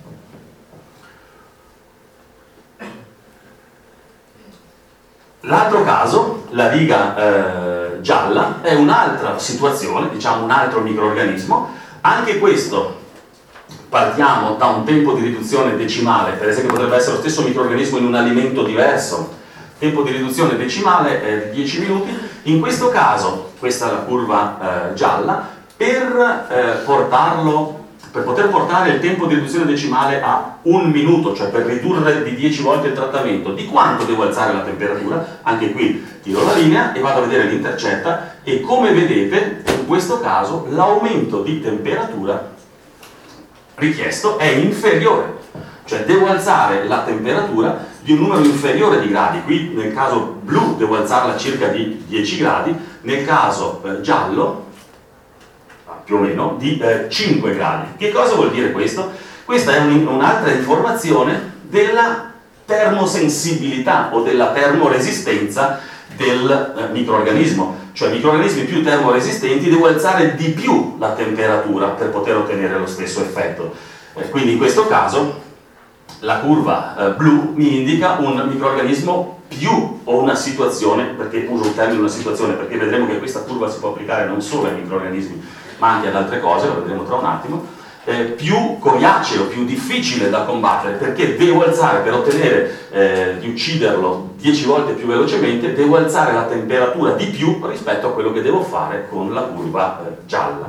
L'altro caso, la riga eh, gialla, è un'altra situazione, diciamo un altro microrganismo. Anche questo partiamo da un tempo di riduzione decimale, per esempio potrebbe essere lo stesso microrganismo in un alimento diverso, tempo di riduzione decimale è di dieci minuti. In questo caso, questa è la curva eh, gialla, per, eh, portarlo, per poter portare il tempo di riduzione decimale a un minuto, cioè per ridurre di dieci volte il trattamento, di quanto devo alzare la temperatura? Anche qui tiro la linea e vado a vedere l'intercetta, e come vedete in questo caso l'aumento di temperatura richiesto è inferiore, cioè devo alzare la temperatura di un numero inferiore di gradi. Qui nel caso blu devo alzarla circa di dieci gradi, nel caso eh, giallo più o meno di eh, cinque gradi. Che cosa vuol dire questo? Questa è un, un'altra informazione della termosensibilità o della termoresistenza del eh, microrganismo. Cioè microrganismi più termoresistenti devo alzare di più la temperatura per poter ottenere lo stesso effetto. Eh, quindi in questo caso la curva eh, blu mi indica un microrganismo più o una situazione, perché uso il termine una situazione perché vedremo che questa curva si può applicare non solo ai microrganismi ma anche ad altre cose, lo vedremo tra un attimo, eh, più coriaceo, più difficile da combattere, perché devo alzare, per ottenere eh, di ucciderlo dieci volte più velocemente, devo alzare la temperatura di più rispetto a quello che devo fare con la curva eh, gialla.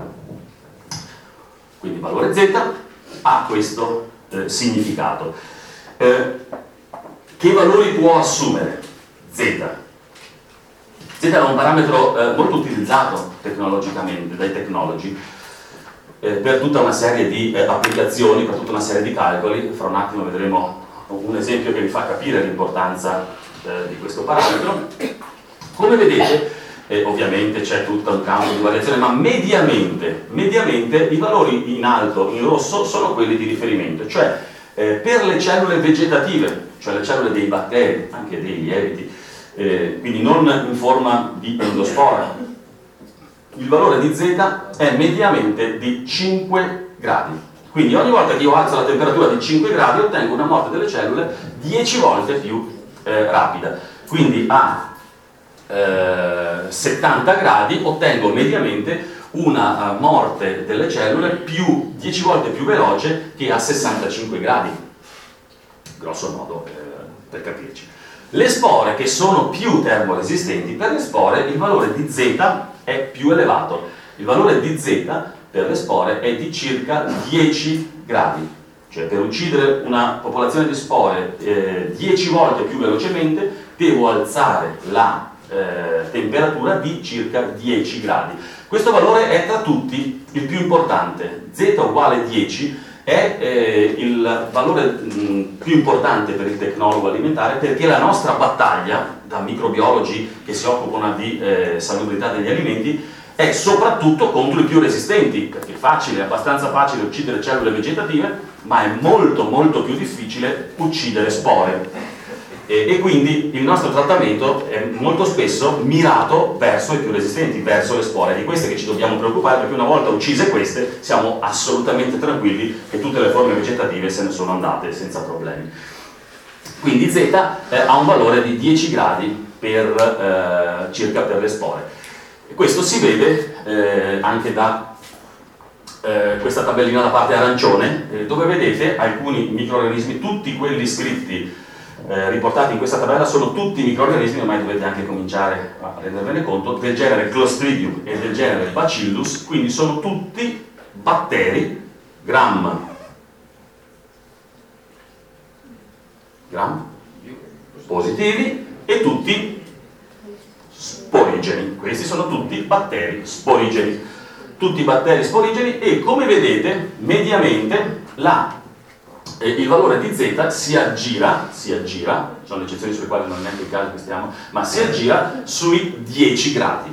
Quindi il valore z ha questo eh, significato. Eh, che valori può assumere z? Z è un parametro eh, molto utilizzato tecnologicamente dai technology eh, per tutta una serie di eh, applicazioni, per tutta una serie di calcoli. Fra un attimo vedremo un esempio che vi fa capire l'importanza eh, di questo parametro. Come vedete, e ovviamente c'è tutto un campo di variazione, ma mediamente, mediamente i valori in alto, in rosso, sono quelli di riferimento, cioè eh, per le cellule vegetative, cioè le cellule dei batteri, anche dei lieviti, eh, quindi non in forma di endospora, il valore di Z è mediamente di cinque gradi. Quindi ogni volta che io alzo la temperatura di cinque gradi ottengo una morte delle cellule dieci volte più eh, rapida. Quindi a eh, settanta gradi ottengo mediamente una uh, morte delle cellule più dieci volte più veloce che a sessantacinque gradi, grosso modo, eh, per capirci. Le spore che sono più termoresistenti, per le spore il valore di Z è più elevato. Il valore di Z per le spore è di circa dieci gradi, cioè per uccidere una popolazione di spore eh, dieci volte più velocemente devo alzare la eh, temperatura di circa dieci gradi. Questo valore è tra tutti il più importante. Z uguale dieci è eh, il valore mh, più importante per il tecnologo alimentare, perché la nostra battaglia, da microbiologi che si occupano di eh, salubrità degli alimenti, è soprattutto contro i più resistenti, perché è facile, è abbastanza facile uccidere cellule vegetative, ma è molto molto più difficile uccidere spore. E, e quindi il nostro trattamento è molto spesso mirato verso i più resistenti, verso le spore. È di queste che ci dobbiamo preoccupare, perché una volta uccise queste siamo assolutamente tranquilli che tutte le forme vegetative se ne sono andate senza problemi. Quindi Z eh, ha un valore di dieci gradi per, eh, circa per le spore. E questo si vede eh, anche da eh, questa tabellina da parte arancione, eh, dove vedete alcuni microrganismi, tutti quelli scritti, eh, riportati in questa tabella, sono tutti microrganismi, ormai dovete anche cominciare a rendervene conto, del genere Clostridium e del genere Bacillus, quindi sono tutti batteri gram, gram positivi e tutti sporigeni. Questi sono tutti batteri sporigeni, tutti batteri sporigeni, e come vedete mediamente la, eh, il valore di Z si aggira, si aggira, ci sono le eccezioni sulle quali non è neanche il caso che stiamo, ma si aggira sui dieci gradi.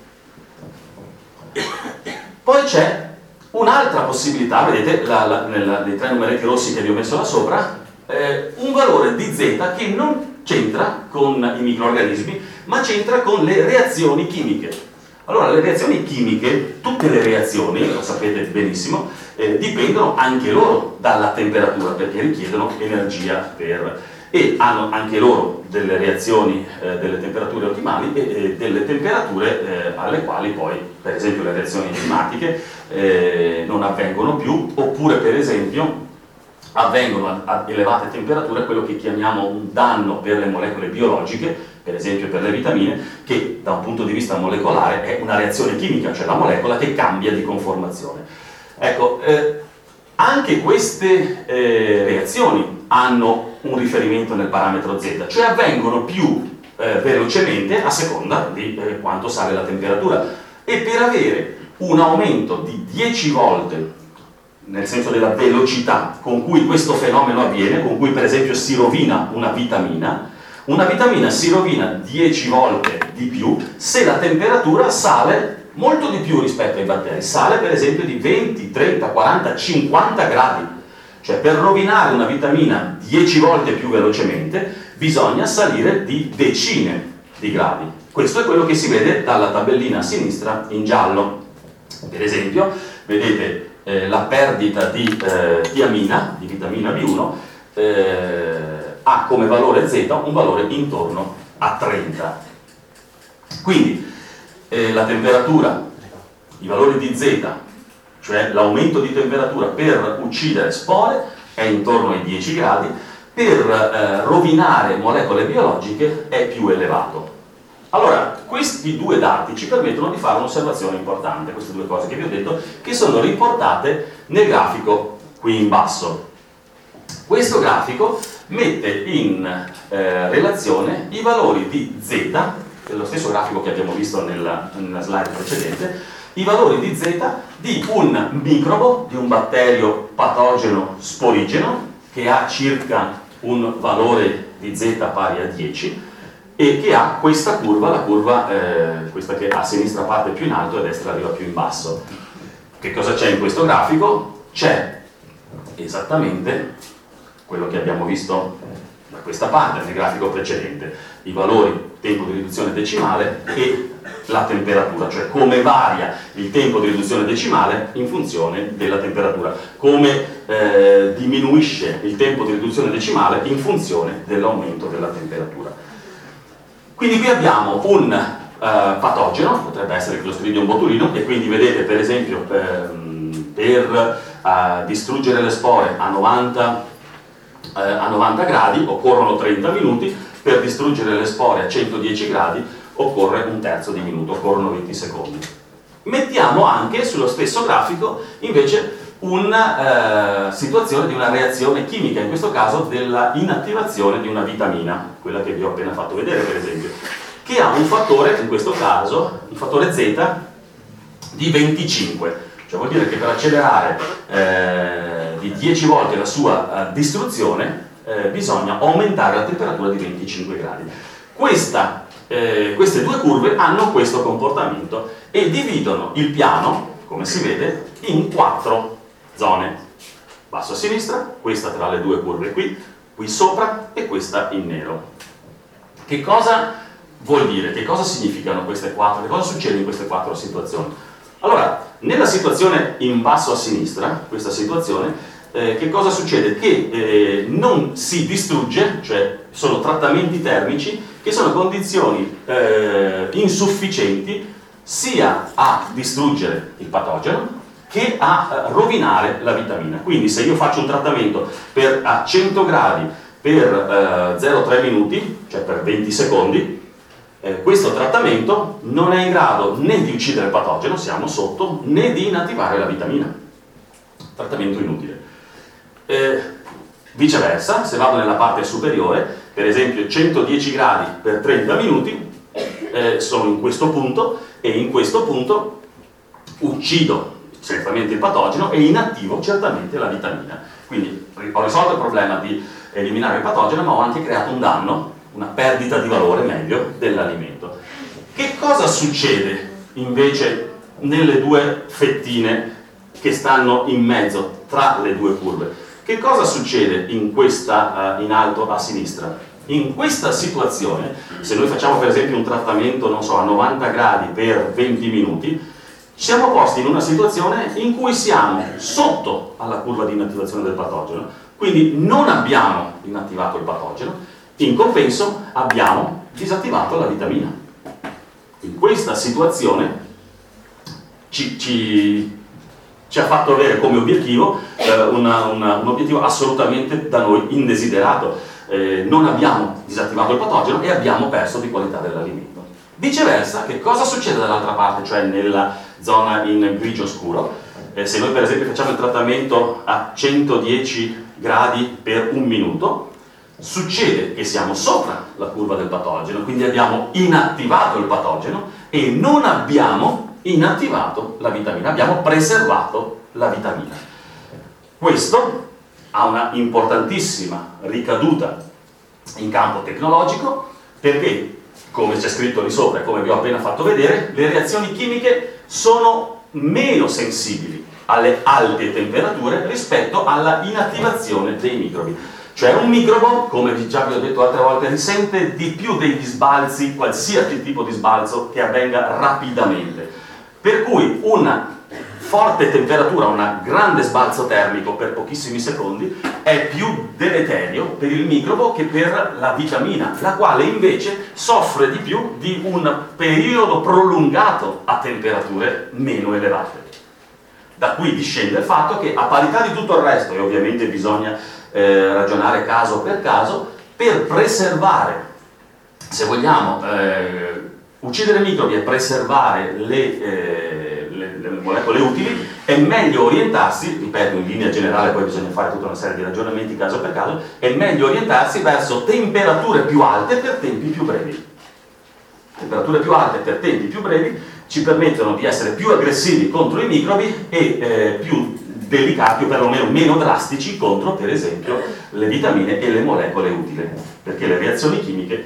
Poi c'è un'altra possibilità, vedete la, la, nella, nei tre numeretti rossi che vi ho messo là sopra, eh, un valore di Z che non c'entra con i microrganismi, ma c'entra con le reazioni chimiche. Allora, le reazioni chimiche, tutte le reazioni, lo sapete benissimo, eh, dipendono anche loro dalla temperatura, perché richiedono energia per... e hanno anche loro delle reazioni, eh, delle temperature ottimali e eh, delle temperature eh, alle quali poi, per esempio, le reazioni enzimatiche eh, non avvengono più, oppure per esempio avvengono a elevate temperature quello che chiamiamo un danno per le molecole biologiche, per esempio per le vitamine, che da un punto di vista molecolare è una reazione chimica, cioè la molecola che cambia di conformazione. Ecco, eh, anche queste eh, reazioni hanno un riferimento nel parametro Z, cioè avvengono più eh, velocemente a seconda di eh, quanto sale la temperatura, e per avere un aumento di dieci volte, nel senso della velocità con cui questo fenomeno avviene, con cui per esempio si rovina una vitamina, una vitamina si rovina dieci volte di più se la temperatura sale molto di più rispetto ai batteri, sale per esempio di venti, trenta, quaranta, cinquanta gradi. Cioè per rovinare una vitamina dieci volte più velocemente bisogna salire di decine di gradi. Questo è quello che si vede dalla tabellina a sinistra in giallo. Per esempio, vedete eh, la perdita di eh, tiamina, di vitamina B uno, eh, ha come valore Z un valore intorno a trenta. Quindi eh, la temperatura, i valori di Z, cioè l'aumento di temperatura per uccidere spore, è intorno ai dieci gradi, per eh, rovinare molecole biologiche è più elevato. Allora, questi due dati ci permettono di fare un'osservazione importante, queste due cose che vi ho detto, che sono riportate nel grafico qui in basso. Questo grafico mette in eh, relazione i valori di Z, che è lo stesso grafico che abbiamo visto nella, nella slide precedente, i valori di Z di un microbo, di un batterio patogeno sporigeno, che ha circa un valore di Z pari a dieci, e che ha questa curva, la curva, eh, questa che a sinistra parte più in alto e a destra arriva più in basso. Che cosa c'è in questo grafico? C'è esattamente quello che abbiamo visto da questa parte nel grafico precedente, i valori tempo di riduzione decimale e la temperatura, cioè come varia il tempo di riduzione decimale in funzione della temperatura, come eh, diminuisce il tempo di riduzione decimale in funzione dell'aumento della temperatura. Quindi qui abbiamo un uh, patogeno, potrebbe essere il Clostridium botulinum, e quindi vedete per esempio ehm, per uh, distruggere le spore a novanta, uh, a novanta gradi occorrono trenta minuti, per distruggere le spore a centodieci gradi occorre un terzo di minuto, occorrono venti secondi. Mettiamo anche sullo stesso grafico invece una eh, situazione di una reazione chimica, in questo caso della inattivazione di una vitamina, quella che vi ho appena fatto vedere per esempio, che ha un fattore, in questo caso, il fattore Z di venticinque, cioè vuol dire che per accelerare eh, di dieci volte la sua eh, distruzione eh, bisogna aumentare la temperatura di venticinque gradi. Questa, eh, queste due curve hanno questo comportamento e dividono il piano, come si vede, in quattro zone: basso a sinistra, questa tra le due curve qui, qui sopra e questa in nero. Che cosa vuol dire? Che cosa significano queste quattro? Che cosa succede in queste quattro situazioni? Allora, nella situazione in basso a sinistra, questa situazione, eh, che cosa succede? Che eh, non si distrugge, cioè sono trattamenti termici che sono condizioni eh, insufficienti sia a distruggere il patogeno che a rovinare la vitamina. Quindi se io faccio un trattamento per, a cento gradi per eh, zero virgola tre minuti, cioè per venti secondi, eh, questo trattamento non è in grado né di uccidere il patogeno, siamo sotto, né di inattivare la vitamina. Trattamento inutile. Eh, viceversa, se vado nella parte superiore, per esempio centodieci gradi per trenta minuti, eh, sono in questo punto e in questo punto uccido certamente il patogeno e inattivo certamente la vitamina. Quindi ho risolto il problema di eliminare il patogeno, ma ho anche creato un danno, una perdita di valore, meglio, dell'alimento. Che cosa succede invece nelle due fettine che stanno in mezzo tra le due curve? Che cosa succede in questa, uh, in alto a sinistra? In questa situazione, se noi facciamo per esempio un trattamento, non so, a novanta gradi per venti minuti, siamo posti in una situazione in cui siamo sotto alla curva di inattivazione del patogeno, quindi non abbiamo inattivato il patogeno, in compenso abbiamo disattivato la vitamina. In questa situazione ci, ci, ci ha fatto avere come obiettivo eh, una, una, un obiettivo assolutamente da noi indesiderato. Eh, non abbiamo disattivato il patogeno e abbiamo perso di qualità dell'alimento. Viceversa, che cosa succede dall'altra parte, cioè nella zona in grigio scuro? Eh, se noi per esempio facciamo il trattamento a centodieci gradi per un minuto, succede che siamo sopra la curva del patogeno, quindi abbiamo inattivato il patogeno e non abbiamo inattivato la vitamina, abbiamo preservato la vitamina. Questo ha una importantissima ricaduta in campo tecnologico, perché, come c'è scritto lì sopra e come vi ho appena fatto vedere, le reazioni chimiche sono meno sensibili alle alte temperature rispetto alla inattivazione dei microbi. Cioè un microbo, come già vi ho detto altre volte, risente di più degli sbalzi, qualsiasi tipo di sbalzo che avvenga rapidamente. Per cui una forte temperatura, un grande sbalzo termico per pochissimi secondi è più deleterio per il microbo che per la vitamina, la quale invece soffre di più di un periodo prolungato a temperature meno elevate. Da qui discende il fatto che a parità di tutto il resto, e ovviamente bisogna eh, ragionare caso per caso, per preservare, se vogliamo, eh, uccidere microbi e preservare le, eh, le, le molecole utili, è meglio orientarsi, ripeto in linea generale, poi bisogna fare tutta una serie di ragionamenti caso per caso, è meglio orientarsi verso temperature più alte per tempi più brevi. Temperature più alte per tempi più brevi ci permettono di essere più aggressivi contro i microbi e eh, più delicati o perlomeno meno drastici contro, per esempio, le vitamine e le molecole utili, perché le reazioni chimiche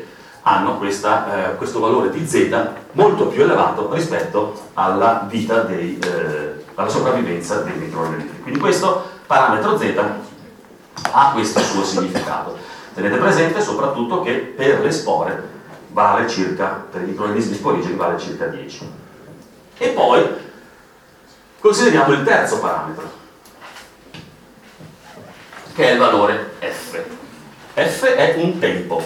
hanno questa, eh, questo valore di z molto più elevato rispetto alla vita dei, eh, alla sopravvivenza dei microorganismi. Quindi questo parametro z ha questo suo significato. Tenete presente soprattutto che per le spore vale circa, per i microorganismi sporigeni vale circa dieci. E poi consideriamo il terzo parametro, che è il valore f. F è un tempo,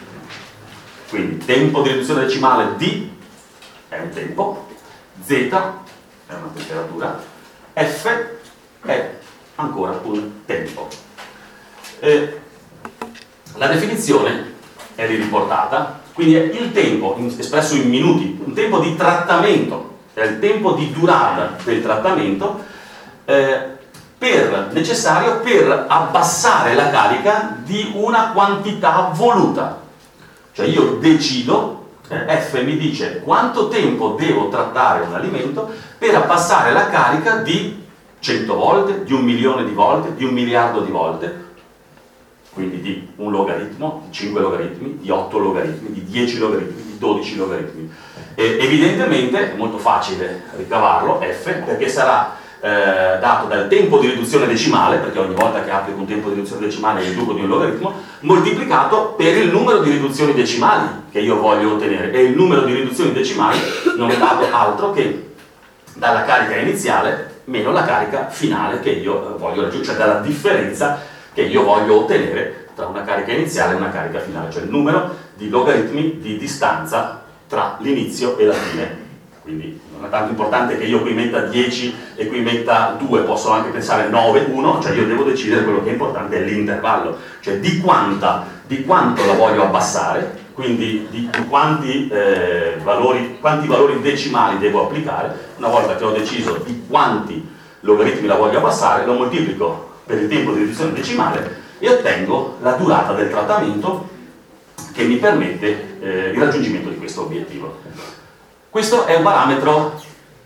quindi tempo di riduzione decimale d è un tempo, z è una temperatura, f è ancora un tempo. Eh, la definizione è riportata, quindi è il tempo espresso in minuti, un tempo di trattamento, è il tempo di durata del trattamento eh, per, necessario per abbassare la carica di una quantità voluta. Cioè io decido, eh, F mi dice quanto tempo devo trattare un alimento per abbassare la carica di cento volte, di un milione di volte, di un miliardo di volte, quindi di un logaritmo, di cinque logaritmi, di otto logaritmi, di dieci logaritmi, di dodici logaritmi. E evidentemente è molto facile ricavarlo, f, perché sarà eh, dato dal tempo di riduzione decimale, perché ogni volta che applico un tempo di riduzione decimale riduco di un logaritmo, moltiplicato per il numero di riduzioni decimali che io voglio ottenere. E il numero di riduzioni decimali non è dato altro che dalla carica iniziale meno la carica finale che io voglio raggiungere, cioè dalla differenza che io voglio ottenere tra una carica iniziale e una carica finale, cioè il numero di logaritmi di distanza tra l'inizio e la fine. Quindi non è tanto importante che io qui metta dieci e qui metta due, posso anche pensare nove, uno, cioè io devo decidere, quello che è importante è l'intervallo, cioè di, quanta, di quanto la voglio abbassare, quindi di quanti, eh, valori, quanti valori decimali devo applicare. Una volta che ho deciso di quanti logaritmi la voglio abbassare, lo moltiplico per il tempo di riduzione decimale e ottengo la durata del trattamento che mi permette eh, il raggiungimento di questo obiettivo. Questo è un parametro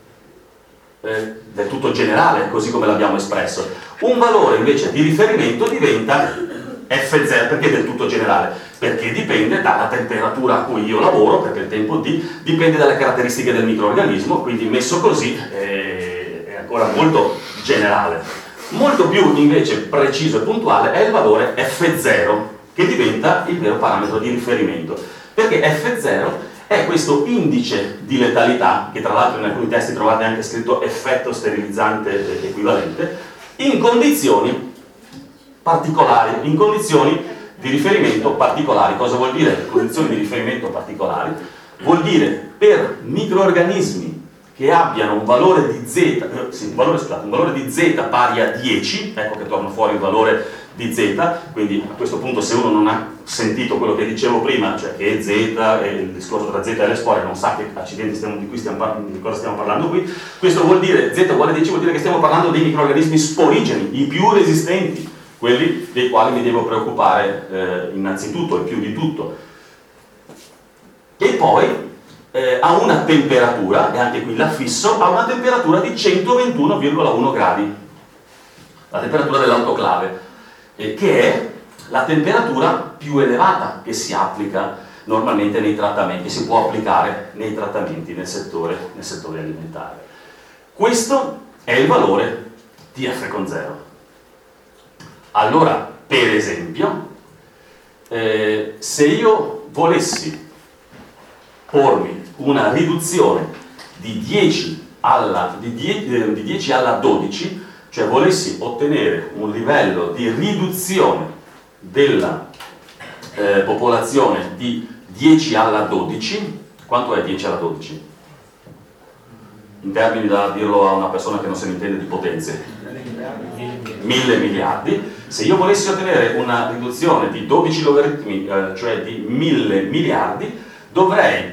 eh, del tutto generale, così come l'abbiamo espresso. Un valore invece di riferimento diventa F zero, perché è del tutto generale? Perché dipende dalla temperatura a cui io lavoro, perché il tempo D dipende dalle caratteristiche del microorganismo, quindi messo così eh, è ancora molto generale. Molto più invece preciso e puntuale è il valore F zero, che diventa il vero parametro di riferimento, perché F zero è questo indice di letalità, che tra l'altro in alcuni testi trovate anche scritto effetto sterilizzante equivalente, in condizioni particolari, in condizioni di riferimento particolari. Cosa vuol dire condizioni di riferimento particolari? Vuol dire per microorganismi che abbiano un valore di z, eh, sì, un valore, scusate, un valore di z pari a dieci, ecco che torna fuori il valore di z, quindi a questo punto se uno non ha sentito quello che dicevo prima, cioè che è z, e il discorso tra z e le spore, non sa che accidenti stiamo, di, cui stiamo, di cosa stiamo parlando qui, questo vuol dire, z uguale dieci vuol dire che stiamo parlando dei microorganismi sporigeni, i più resistenti, quelli dei quali mi devo preoccupare eh, innanzitutto e più di tutto. E poi Eh, ha una temperatura, e anche qui l'affisso, ha una temperatura di centoventuno virgola uno gradi, la temperatura dell'autoclave, eh, che è la temperatura più elevata che si applica normalmente nei trattamenti, si può applicare nei trattamenti nel settore, nel settore alimentare. Questo è il valore di F con zero. Allora, per esempio, eh, se io volessi pormi una riduzione di dieci alla, di die, di dieci alla dodici, cioè volessi ottenere un livello di riduzione della eh, popolazione di dieci alla dodici, quanto è dieci alla dodici? In termini da dirlo a una persona che non se ne intende di potenze, mille miliardi. Se io volessi ottenere una riduzione di dodici logaritmi, eh, cioè di mille miliardi, dovrei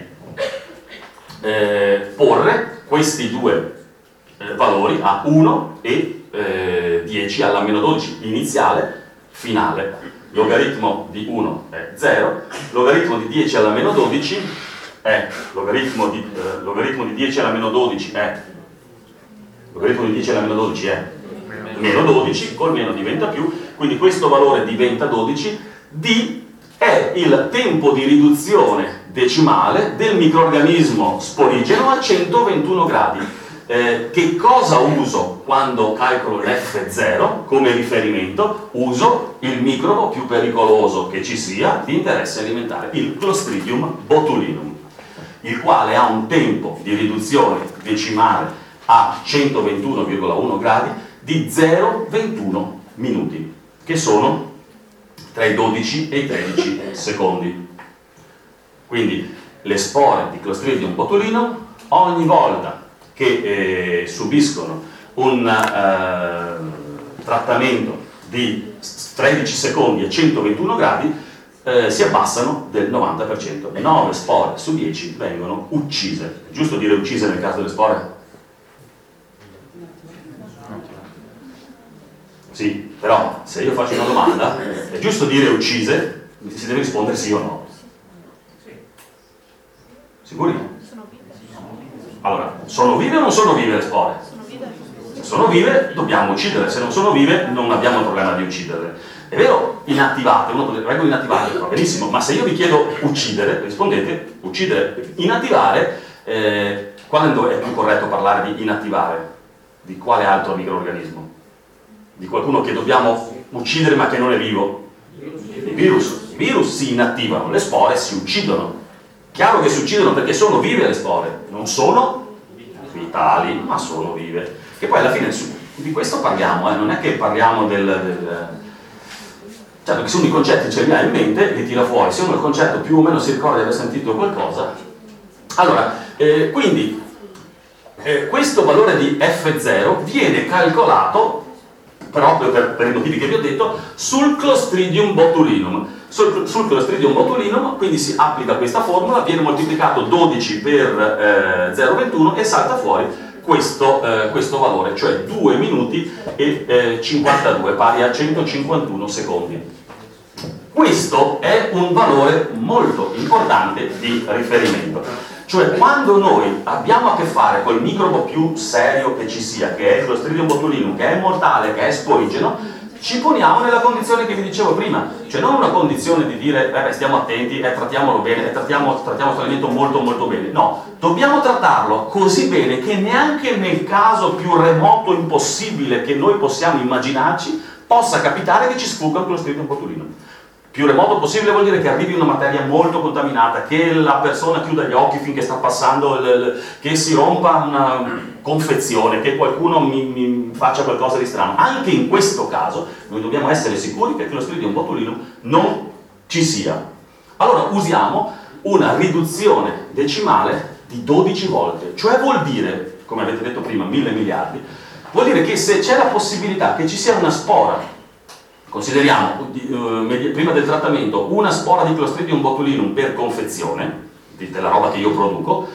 Eh, porre questi due eh, valori a uno e eh, dieci alla meno dodici, iniziale, finale. Logaritmo di uno è zero, logaritmo di dieci alla meno dodici è logaritmo di, eh, logaritmo di dieci alla meno dodici è logaritmo di dieci alla meno dodici è meno dodici, col meno diventa più, quindi questo valore diventa dodici, d è il tempo di riduzione decimale del microrganismo sporigeno a centoventuno gradi. Eh, che cosa uso quando calcolo l'F zero come riferimento? Uso il microbo più pericoloso che ci sia di interesse alimentare, il Clostridium botulinum, il quale ha un tempo di riduzione decimale a centoventuno virgola uno gradi di zero virgola ventuno minuti, che sono tra i dodici e i tredici secondi. Quindi le spore di Clostridium botulinum, ogni volta che eh, subiscono un eh, trattamento di tredici secondi a centoventuno gradi, eh, si abbassano del novanta per cento. nove spore su dieci vengono uccise. È giusto dire uccise nel caso delle spore? Sì, però se io faccio una domanda, è giusto dire uccise? Si deve rispondere sì o no. Sicuri? Allora, sono vive o non sono vive le spore? Sono vive. Se sono vive dobbiamo ucciderle, se non sono vive non abbiamo il problema di ucciderle. È vero, inattivate, uno potrebbe dire inattivate, va benissimo, ma se io vi chiedo uccidere, rispondete uccidere. Inattivare, eh, quando è più corretto parlare di inattivare? Di quale altro microrganismo? Di qualcuno che dobbiamo uccidere ma che non è vivo? I virus. I virus si inattivano, le spore si uccidono. Chiaro che si uccidono perché sono vive le spore, non sono vitali, ma sono vive. Che poi alla fine di questo parliamo, eh? Non è che parliamo del, del... Cioè, perché se uno i concetti ce li ha in mente, li tira fuori. Se uno il concetto più o meno si ricorda di aver sentito qualcosa. Allora, eh, quindi, eh, questo valore di F zero viene calcolato, proprio per, per i motivi che vi ho detto, sul Clostridium botulinum. Sul, sul Clostridium botulinum, quindi si applica questa formula, viene moltiplicato dodici per eh, zero virgola ventuno e salta fuori questo, eh, questo valore, cioè due minuti e eh, cinquantadue, pari a centocinquantuno secondi. Questo è un valore molto importante di riferimento. Cioè, quando noi abbiamo a che fare col microbo più serio che ci sia, che è il Clostridium botulinum, che è mortale, che è sporigeno, ci poniamo nella condizione che vi dicevo prima, cioè non una condizione di dire eh beh, stiamo attenti e eh, trattiamolo bene, e trattiamo, trattiamo questo alimento molto molto bene. No, dobbiamo trattarlo così bene che neanche nel caso più remoto impossibile che noi possiamo immaginarci possa capitare che ci sfugga un Clostridium botulinum. Più remoto possibile vuol dire che arrivi una materia molto contaminata, che la persona chiuda gli occhi finché sta passando, il, il, che si rompa una confezione, che qualcuno mi, mi faccia qualcosa di strano. Anche in questo caso noi dobbiamo essere sicuri che il Clostridium botulinum non ci sia. Allora usiamo una riduzione decimale di dodici volte, cioè vuol dire, come avete detto prima, mille miliardi, vuol dire che se c'è la possibilità che ci sia una spora, consideriamo uh, prima del trattamento una spora di Clostridium botulinum per confezione della roba che io produco,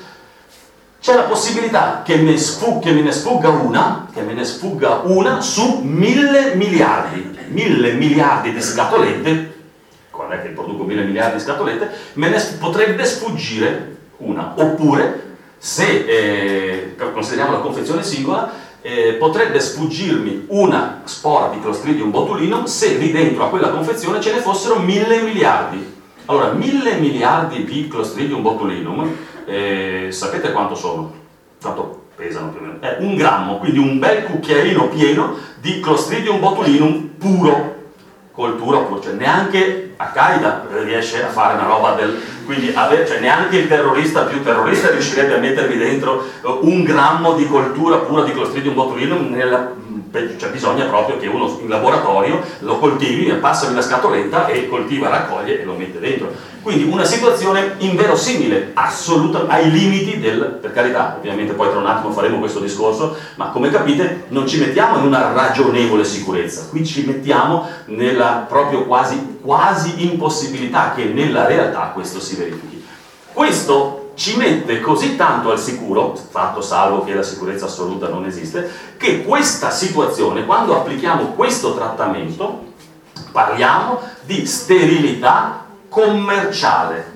c'è la possibilità che me, sfug- che me ne sfugga una che me ne sfugga una su mille miliardi mille miliardi di scatolette. Quando è che produco mille miliardi di scatolette? Me ne potrebbe sfuggire una, oppure se eh, consideriamo la confezione singola, Eh, potrebbe sfuggirmi una spora di Clostridium botulinum se lì dentro a quella confezione ce ne fossero mille miliardi. Allora, mille miliardi di Clostridium botulinum, eh, sapete quanto sono? Quanto pesano più o meno? È un grammo, quindi un bel cucchiaino pieno di Clostridium botulinum puro, coltura pura, cioè neanche Al-Qaeda riesce a fare una roba del... quindi ave, cioè neanche il terrorista più terrorista riuscirebbe a mettervi dentro uh, un grammo di coltura pura di Clostridium botulinum nella, cioè bisogna proprio che uno in laboratorio lo coltivi, passami la scatoletta e coltiva, raccoglie e lo mette dentro. Quindi una situazione inverosimile, assoluta, ai limiti del, per carità, ovviamente poi tra un attimo faremo questo discorso, ma come capite non ci mettiamo in una ragionevole sicurezza, qui ci mettiamo nella proprio quasi, quasi impossibilità che nella realtà questo si verifichi. Questo ci mette così tanto al sicuro, fatto salvo che la sicurezza assoluta non esiste, che questa situazione, quando applichiamo questo trattamento, parliamo di sterilità commerciale.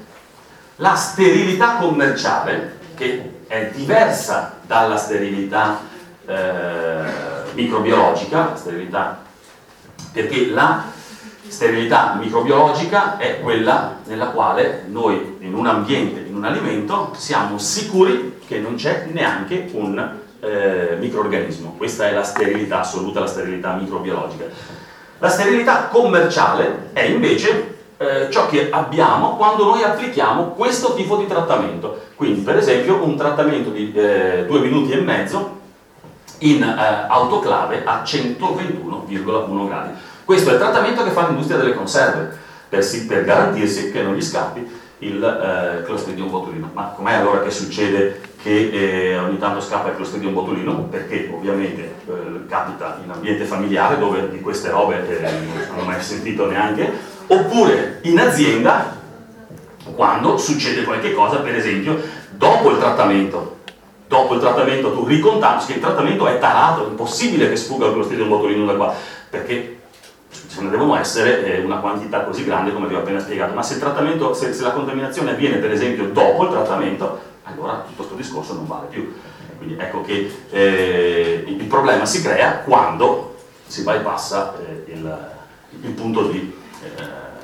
La sterilità commerciale, che è diversa dalla sterilità eh, microbiologica, la sterilità, perché la Sterilità microbiologica è quella nella quale noi in un ambiente, in un alimento, siamo sicuri che non c'è neanche un eh, microorganismo. Questa è la sterilità assoluta, la sterilità microbiologica. La sterilità commerciale è invece eh, ciò che abbiamo quando noi applichiamo questo tipo di trattamento. Quindi per esempio un trattamento di eh, due minuti e mezzo in eh, autoclave a centoventuno virgola uno gradi. Questo è il trattamento che fa l'industria delle conserve per, si, per garantirsi che non gli scappi il eh, Clostridium botulino. Ma com'è allora che succede che eh, ogni tanto scappa il Clostridium botulino? Perché ovviamente eh, capita in ambiente familiare dove di queste robe eh, non ho mai sentito neanche, oppure in azienda quando succede qualche cosa, per esempio dopo il trattamento. Dopo il trattamento tu ricontassi che il trattamento è tarato, è impossibile che sfugga il Clostridium botulino da qua, perché ce ne devono essere una quantità così grande come vi ho appena spiegato. Ma se, il trattamento, se, se la contaminazione avviene per esempio dopo il trattamento, allora tutto questo discorso non vale più. Quindi ecco che eh, il problema si crea quando si bypassa eh, il, il punto di, eh,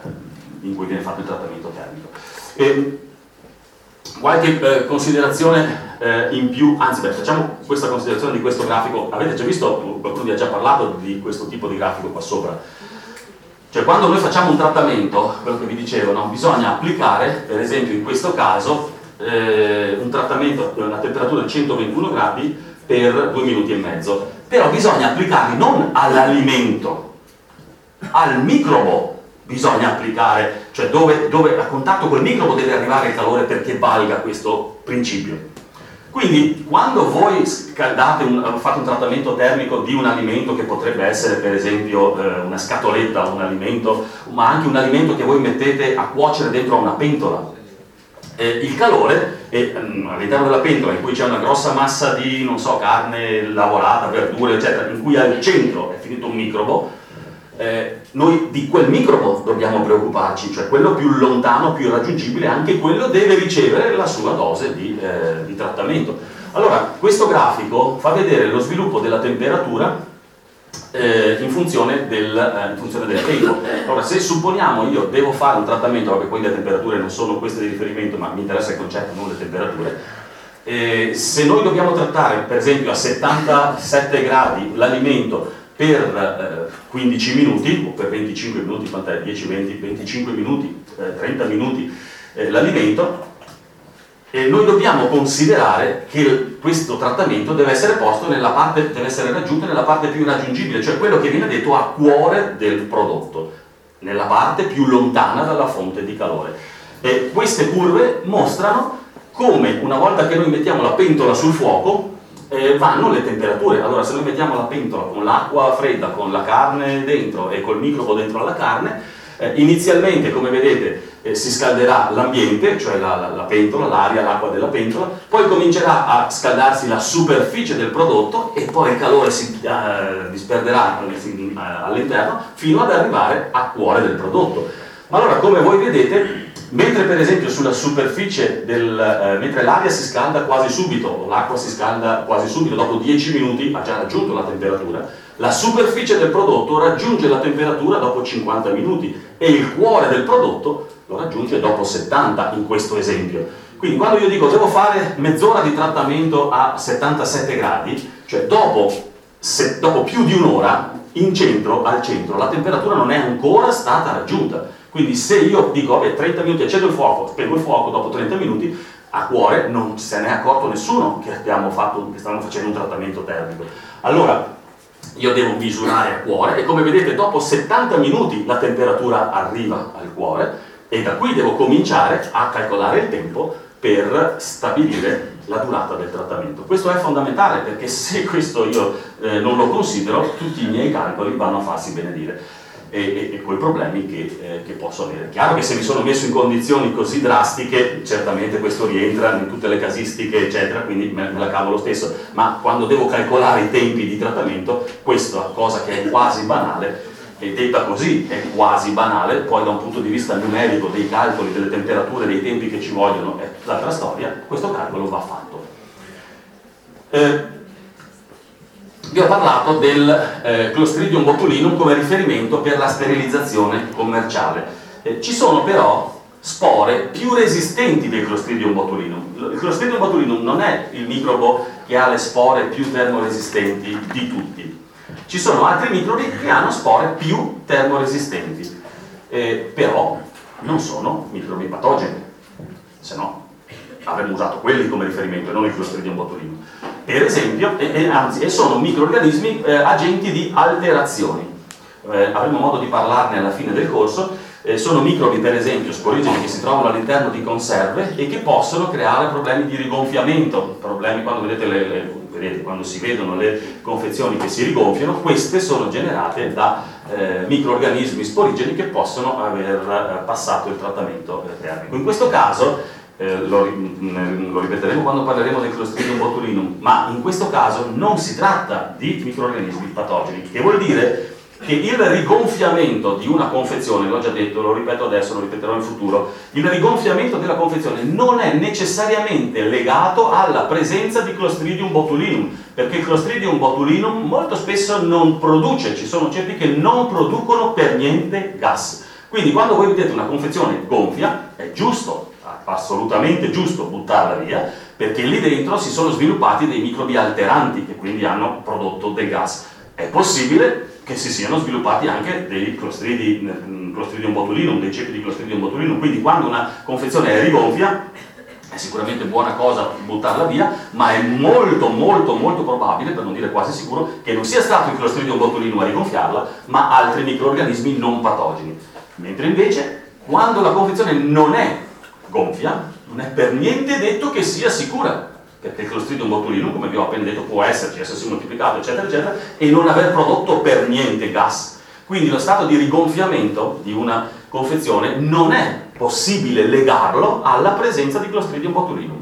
in cui viene fatto il trattamento termico. E, qualche eh, considerazione eh, in più, anzi beh, facciamo questa considerazione di questo grafico. Avete già visto, qualcuno vi ha già parlato di questo tipo di grafico qua sopra. Cioè quando noi facciamo un trattamento, quello che vi dicevo, no? Bisogna applicare, per esempio in questo caso, eh, un trattamento a una temperatura di centoventuno gradi per due minuti e mezzo. Però bisogna applicarli non all'alimento, al microbo bisogna applicare, cioè dove, dove a contatto col microbo deve arrivare il calore perché valga questo principio. Quindi quando voi scaldate un, fate un trattamento termico di un alimento che potrebbe essere per esempio eh, una scatoletta o un alimento, ma anche un alimento che voi mettete a cuocere dentro a una pentola, eh, il calore eh, all'interno della pentola in cui c'è una grossa massa di, non so, carne lavorata, verdure eccetera, in cui al centro è finito un microbo, eh, noi di quel microbo dobbiamo preoccuparci, cioè quello più lontano, più irraggiungibile, anche quello deve ricevere la sua dose di, eh, di trattamento. Allora, questo grafico fa vedere lo sviluppo della temperatura eh, in, funzione del, eh, in funzione del tempo. Allora, se supponiamo io devo fare un trattamento, perché poi le temperature non sono queste di riferimento, ma mi interessa il concetto, non le temperature, eh, se noi dobbiamo trattare, per esempio, a settantasette gradi l'alimento per eh, quindici minuti o per venticinque minuti, quant'è? dieci, venti, venticinque minuti, eh, trenta minuti eh, l'alimento, e noi dobbiamo considerare che questo trattamento deve essere posto nella parte, deve essere raggiunto nella parte più raggiungibile, cioè quello che viene detto a cuore del prodotto, nella parte più lontana dalla fonte di calore. E queste curve mostrano come una volta che noi mettiamo la pentola sul fuoco Eh, vanno le temperature. Allora, se noi mettiamo la pentola con l'acqua fredda, con la carne dentro e col microbo dentro alla carne, eh, inizialmente, come vedete, eh, si scalderà l'ambiente, cioè la, la, la pentola, l'aria, l'acqua della pentola, poi comincerà a scaldarsi la superficie del prodotto e poi il calore si eh, disperderà eh, all'interno fino ad arrivare a cuore del prodotto. Ma allora, come voi vedete, mentre per esempio sulla superficie del, eh, mentre l'aria si scalda quasi subito, o l'acqua si scalda quasi subito, dopo dieci minuti ha già raggiunto la temperatura, la superficie del prodotto raggiunge la temperatura dopo cinquanta minuti e il cuore del prodotto lo raggiunge dopo settanta in questo esempio. Quindi quando io dico devo fare mezz'ora di trattamento a settantasette gradi, cioè dopo, se, dopo più di un'ora in centro, al centro, la temperatura non è ancora stata raggiunta. Quindi se io dico, vabbè, trenta minuti, accendo il fuoco, spengo il fuoco, dopo trenta minuti, a cuore non se ne è accorto nessuno che, abbiamo fatto, che stavamo facendo un trattamento termico. Allora, io devo misurare a cuore e come vedete dopo settanta minuti la temperatura arriva al cuore e da qui devo cominciare a calcolare il tempo per stabilire la durata del trattamento. Questo è fondamentale perché se questo io eh, non lo considero, tutti i miei calcoli vanno a farsi benedire. E, e, e quei problemi che, eh, che posso avere. Chiaro che se mi sono messo in condizioni così drastiche, certamente questo rientra in tutte le casistiche, eccetera, quindi me, me la cavo lo stesso, ma quando devo calcolare i tempi di trattamento, questa cosa che è quasi banale, e detta così è quasi banale, poi da un punto di vista numerico dei calcoli, delle temperature, dei tempi che ci vogliono, è tutt'altra storia, questo calcolo va fatto. Eh, vi ho parlato del eh, Clostridium botulinum come riferimento per la sterilizzazione commerciale. Eh, ci sono però spore più resistenti del Clostridium botulinum. Il Clostridium botulinum non è il microbo che ha le spore più termoresistenti di tutti. Ci sono altri microbi che hanno spore più termoresistenti, eh, però non sono microbi patogeni, se no avremmo usato quelli come riferimento e non il Clostridium botulinum. Per esempio, e, e, anzi, e sono microorganismi eh, agenti di alterazioni. Eh, avremo modo di parlarne alla fine del corso. Eh, sono microbi, per esempio, sporigeni che si trovano all'interno di conserve e che possono creare problemi di rigonfiamento. Problemi quando vedete, le, le, vedete, quando si vedono le confezioni che si rigonfiano, queste sono generate da eh, microorganismi sporigeni che possono aver eh, passato il trattamento termico. In questo caso, eh, lo, lo ripeteremo quando parleremo del Clostridium botulinum, ma in questo caso non si tratta di microorganismi patogeni, che vuol dire che il rigonfiamento di una confezione, l'ho già detto, lo ripeto adesso, lo ripeterò in futuro, il rigonfiamento della confezione non è necessariamente legato alla presenza di Clostridium botulinum, perché il Clostridium botulinum molto spesso non produce, ci sono ceppi che non producono per niente gas. Quindi quando voi vedete una confezione gonfia, è giusto, assolutamente giusto buttarla via, perché lì dentro si sono sviluppati dei microbi alteranti che quindi hanno prodotto del gas. È possibile che si siano sviluppati anche dei Clostridium, Clostridium botulinum, dei ceppi di Clostridium botulinum, quindi quando una confezione è rigonfia è sicuramente buona cosa buttarla via, ma è molto molto molto probabile, per non dire quasi sicuro, che non sia stato il Clostridium botulinum a rigonfiarla, ma altri microorganismi non patogeni. Mentre invece quando la confezione non è gonfia, non è per niente detto che sia sicura, perché il Clostridium botulinum, come vi ho appena detto, può esserci, essersi moltiplicato, eccetera, eccetera, e non aver prodotto per niente gas. Quindi lo stato di rigonfiamento di una confezione non è possibile legarlo alla presenza di Clostridium botulinum.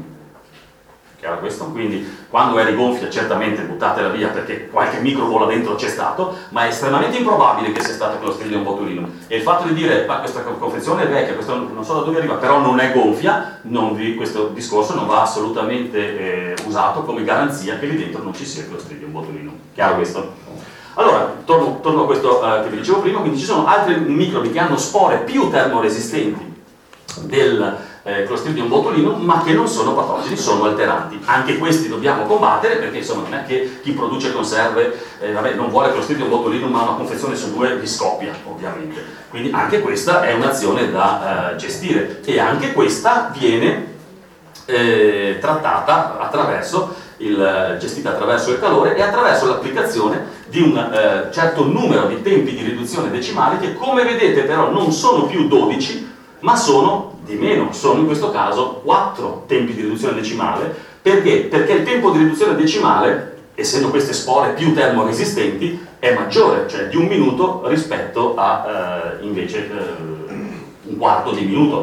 Chiaro questo? Quindi quando è rigonfia certamente buttatela via perché qualche microbo là dentro c'è stato, ma è estremamente improbabile che sia stato Clostridium botulinum. E il fatto di dire ma questa confezione è vecchia, questo non so da dove arriva, però non è gonfia, non vi, questo discorso non va assolutamente eh, usato come garanzia che lì dentro non ci sia Clostridium botulinum. Chiaro questo? Allora, torno, torno a questo eh, che vi dicevo prima, quindi ci sono altri microbi che hanno spore più termoresistenti del eh, Clostridium botulinum, ma che non sono patogeni, sono alteranti. Anche questi dobbiamo combattere perché insomma non è che chi produce conserve eh, vabbè, non vuole Clostridium botulinum, ma una confezione su due vi scoppia, ovviamente. Quindi anche questa è un'azione da eh, gestire e anche questa viene eh, trattata attraverso il, gestita attraverso il calore e attraverso l'applicazione di un eh, certo numero di tempi di riduzione decimali che, come vedete, però non sono più dodici, ma sono di meno, sono in questo caso quattro tempi di riduzione decimale. Perché? Perché il tempo di riduzione decimale, essendo queste spore più termoresistenti, è maggiore, cioè di un minuto rispetto a eh, invece eh, un quarto di minuto.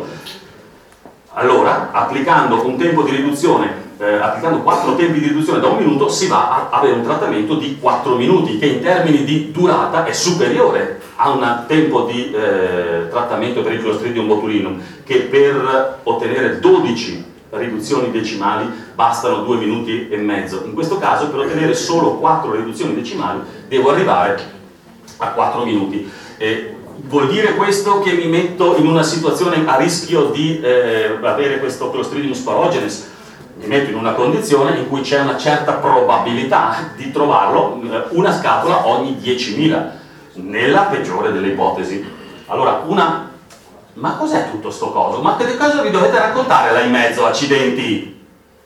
Allora, applicando un tempo di riduzione, eh, applicando quattro tempi di riduzione da un minuto, si va a avere un trattamento di quattro minuti, che in termini di durata è superiore a un tempo di eh, trattamento per il Clostridium botulinum, che per ottenere dodici riduzioni decimali bastano due minuti e mezzo. In questo caso, per ottenere solo quattro riduzioni decimali, devo arrivare a quattro minuti. Eh, Vuol dire questo che mi metto in una situazione a rischio di eh, avere questo Clostridium sporogenes? Mi metto in una condizione in cui c'è una certa probabilità di trovarlo, una scatola ogni diecimila, nella peggiore delle ipotesi. Allora, una... Ma cos'è tutto sto coso? Ma che cosa vi dovete raccontare là in mezzo, accidenti?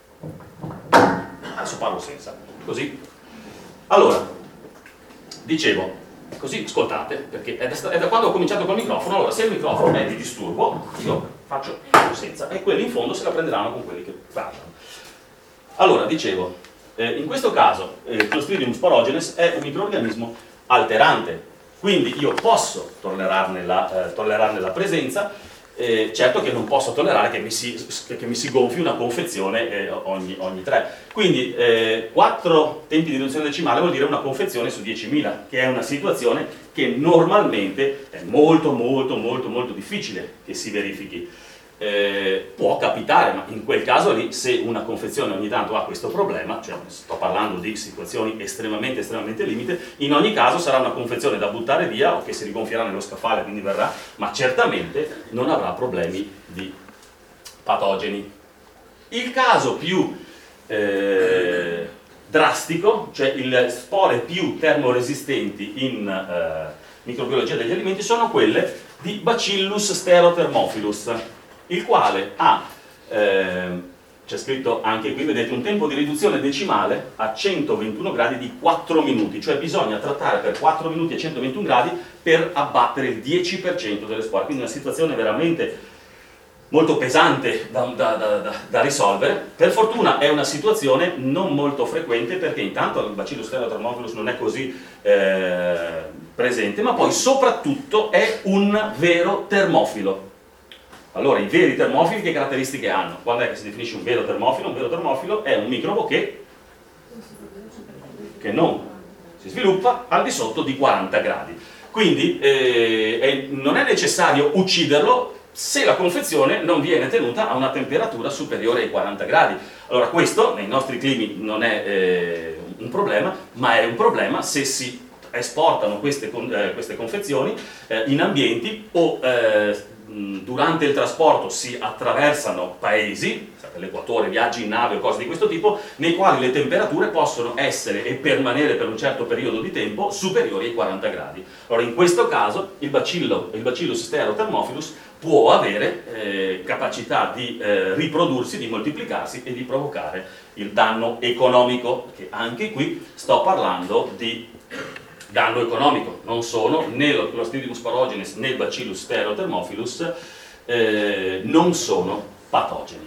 Adesso parlo senza, così. Allora, dicevo... Così ascoltate, perché è da, è da quando ho cominciato col microfono. Allora, se il microfono è di disturbo, io faccio senza, e quelli in fondo se la prenderanno con quelli che parlano. Allora, dicevo, eh, in questo caso il eh, Clostridium sporogenes è un microorganismo alterante, quindi io posso tollerarne la, eh, tollerarne la presenza. Eh, certo che non posso tollerare che mi si, che mi si gonfi una confezione eh, ogni, ogni tre. Quindi eh, quattro tempi di riduzione decimale vuol dire una confezione su diecimila, che è una situazione che normalmente è molto molto molto molto difficile che si verifichi. Eh, può capitare, ma in quel caso lì, se una confezione ogni tanto ha questo problema, cioè sto parlando di situazioni estremamente estremamente limite, in ogni caso sarà una confezione da buttare via o che si rigonfierà nello scaffale, quindi verrà, ma certamente non avrà problemi di patogeni. Il caso più eh, drastico, cioè le spore più termoresistenti in eh, microbiologia degli alimenti, sono quelle di Bacillus stereothermophilus, il quale ha, eh, c'è scritto anche qui, vedete, un tempo di riduzione decimale a centoventuno gradi di quattro minuti, cioè bisogna trattare per quattro minuti a centoventuno gradi per abbattere il dieci per cento delle spore, quindi una situazione veramente molto pesante da, da, da, da risolvere. Per fortuna è una situazione non molto frequente, perché intanto il Bacillus stereothermophilus non è così eh, presente, ma poi soprattutto è un vero termofilo. Allora, i veri termofili che caratteristiche hanno? Quando è che si definisce un vero termofilo? Un vero termofilo è un microbo che, che non si sviluppa al di sotto di quaranta gradi. Quindi eh, è, non è necessario ucciderlo se la confezione non viene tenuta a una temperatura superiore ai quaranta gradi. Allora, questo nei nostri climi non è eh, un problema, ma è un problema se si esportano queste, eh, queste confezioni eh, in ambienti o eh, durante il trasporto si attraversano paesi, l'equatore, viaggi in nave o cose di questo tipo, nei quali le temperature possono essere e permanere per un certo periodo di tempo superiori ai quaranta gradi. Allora, in questo caso il, bacillo, il Bacillus stereothermophilus può avere eh, capacità di eh, riprodursi, di moltiplicarsi e di provocare il danno economico, che anche qui sto parlando di danno economico, non sono né lo Clostridium sporogenes né il Bacillus stereothermophilus, eh, non sono patogeni.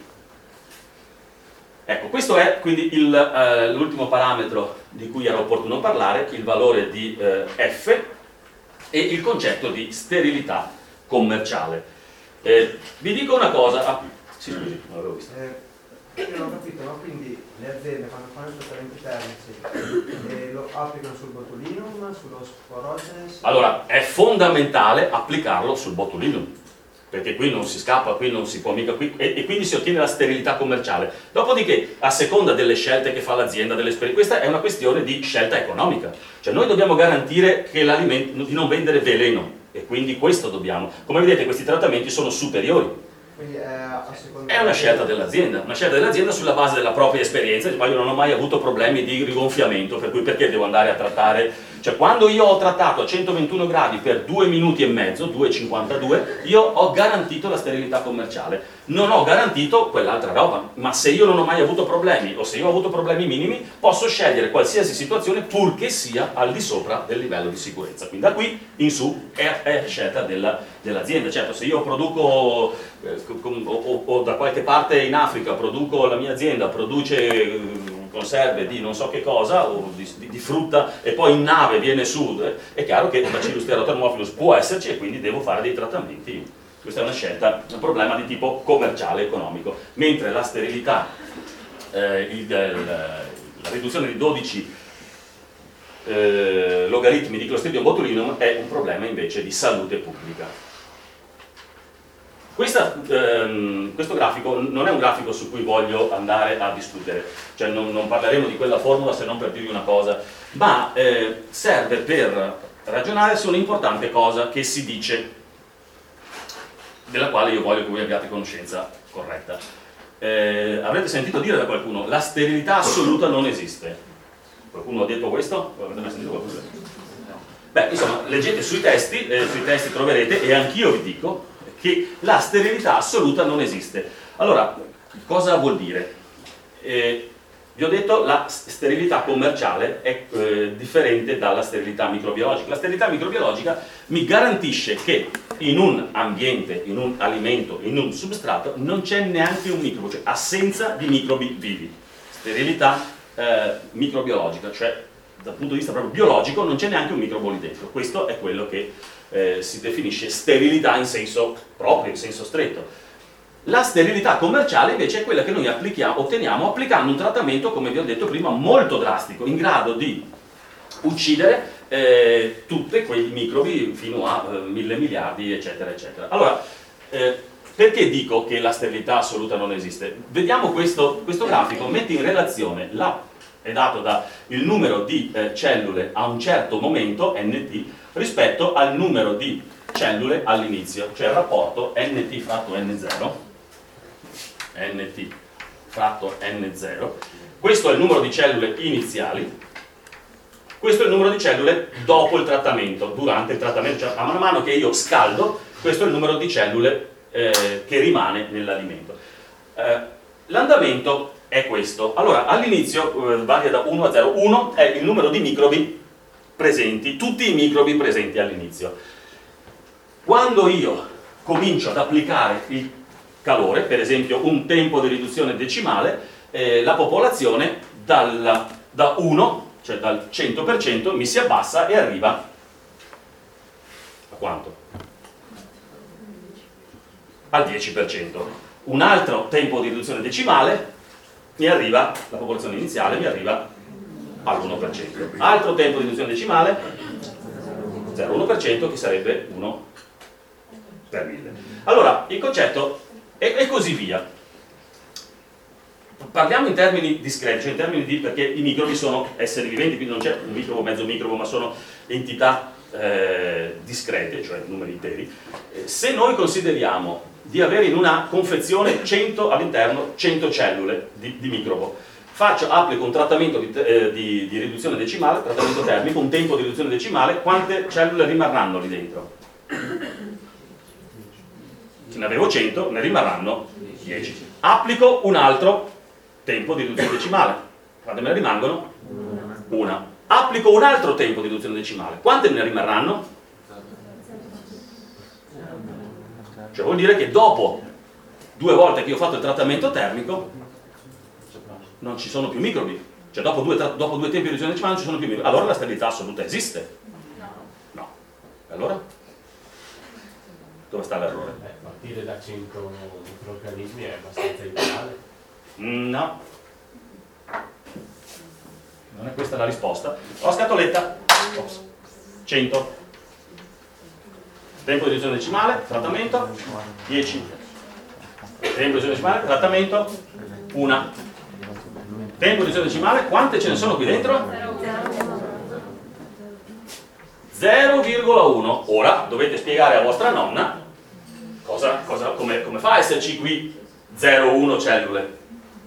Ecco, questo è quindi eh, l'ultimo parametro di cui era opportuno parlare, il valore di eh, F e il concetto di sterilità commerciale. Eh, vi dico una cosa, ah, sì, scusi, non l'avevo visto. Eh, io non ho capito, ma quindi le aziende quando fanno i trattamenti termici eh, lo applicano sul botulinum, sullo sporogenes? Allora, è fondamentale applicarlo sul botulinum, perché qui non si scappa, qui non si può mica, qui, e, e quindi si ottiene la sterilità commerciale. Dopodiché, a seconda delle scelte che fa l'azienda, questa è una questione di scelta economica, cioè noi dobbiamo garantire che l'alimento, di non vendere veleno, e quindi questo dobbiamo. Come vedete, questi trattamenti sono superiori. Quindi è, a seconda è una scelta dell'azienda, una scelta dell'azienda sulla base della propria esperienza. Ma io non ho mai avuto problemi di rigonfiamento, per cui perché devo andare a trattare? Cioè, quando io ho trattato a centoventuno gradi per due minuti e mezzo, due virgola cinquantadue, io ho garantito la sterilità commerciale. Non ho garantito quell'altra roba, ma se io non ho mai avuto problemi, o se io ho avuto problemi minimi, posso scegliere qualsiasi situazione purché sia al di sopra del livello di sicurezza. Quindi da qui in su è, è scelta dell'azienda. Certo, se io produco eh, o, o da qualche parte in Africa, produco, la mia azienda produce eh, conserve di non so che cosa, o di, di, di frutta, e poi in nave viene su, eh, è chiaro che il Bacillus stereothermophilus può esserci e quindi devo fare dei trattamenti. Questa è una scelta, un problema di tipo commerciale, economico, mentre la sterilità, eh, il, il, la riduzione di dodici eh, logaritmi di Clostridium botulinum è un problema invece di salute pubblica. Questa, ehm, questo grafico non è un grafico su cui voglio andare a discutere, cioè non, non parleremo di quella formula se non per dirvi una cosa, ma eh, serve per ragionare su un'importante cosa che si dice, della quale io voglio che voi abbiate conoscenza corretta. Eh, avrete sentito dire da qualcuno, la sterilità assoluta non esiste. Qualcuno ha detto questo? Avete mai sentito qualcuno? Beh, insomma, leggete sui testi, eh, sui testi troverete, e anch'io vi dico, che la sterilità assoluta non esiste. Allora, cosa vuol dire? Eh, vi ho detto, la sterilità commerciale è eh, differente dalla sterilità microbiologica. La sterilità microbiologica mi garantisce che in un ambiente, in un alimento, in un substrato non c'è neanche un microbo, cioè assenza di microbi vivi. Sterilità eh, microbiologica, cioè dal punto di vista proprio biologico non c'è neanche un microbo lì dentro. Questo è quello che eh, si definisce sterilità in senso proprio, in senso stretto. La sterilità commerciale invece è quella che noi applichiamo, otteniamo applicando un trattamento, come vi ho detto prima, molto drastico, in grado di uccidere eh, tutti quei microbi fino a eh, mille miliardi, eccetera, eccetera. Allora, eh, Perché dico che la sterilità assoluta non esiste? Vediamo questo, questo grafico, mette in relazione, la, è dato da il numero di eh, cellule a un certo momento, nt, rispetto al numero di cellule all'inizio, cioè il rapporto nt fratto n zero, nt fratto n zero, questo è il numero di cellule iniziali, questo è il numero di cellule dopo il trattamento, durante il trattamento, cioè a mano a mano che io scaldo, questo è il numero di cellule eh, che rimane nell'alimento. Eh, l'andamento è questo. Allora, all'inizio eh, varia da uno a zero. uno è il numero di microbi presenti, tutti i microbi presenti all'inizio. Quando io comincio ad applicare il calore, per esempio un tempo di riduzione decimale, eh, la popolazione dal, da uno, cioè dal cento per cento, mi si abbassa e arriva a quanto? Al dieci per cento. Un altro tempo di riduzione decimale mi arriva, la popolazione iniziale mi arriva all'uno per cento. Altro tempo di riduzione decimale, zero virgola uno per cento, che sarebbe uno per mille. Allora, il concetto è, è così via. Parliamo in termini discreti, cioè in termini di, perché i microbi sono esseri viventi, quindi non c'è un microbo, mezzo microbo, ma sono entità eh, discrete, cioè numeri interi. Eh, se noi consideriamo di avere in una confezione cento all'interno cento cellule di, di microbo, faccio, applico un trattamento di, eh, di, di riduzione decimale, trattamento termico, un tempo di riduzione decimale, quante cellule rimarranno lì dentro? Se ne avevo cento, ne rimarranno dieci. Applico un altro tempo di riduzione decimale, quante me ne rimangono? Una. Applico un altro tempo di riduzione decimale, quante me ne rimarranno? Cioè vuol dire che dopo due volte che io ho fatto il trattamento termico non ci sono più microbi, cioè dopo due, dopo due tempi di riduzione decimale non ci sono più microbi. Allora la sterilità assoluta esiste? No. Allora? Dove sta l'errore? Eh, partire da cento microorganismi è abbastanza ideale. No. Non è questa la risposta. Ho scatoletta. Ops. cento. Tempo di riduzione decimale, trattamento, dieci. Tempo di riduzione decimale, trattamento, una. Tempo di riduzione decimale, quante ce ne sono qui dentro? zero virgola uno. Ora dovete spiegare a vostra nonna cosa, cosa, come, come fa a esserci qui zero virgola uno cellule.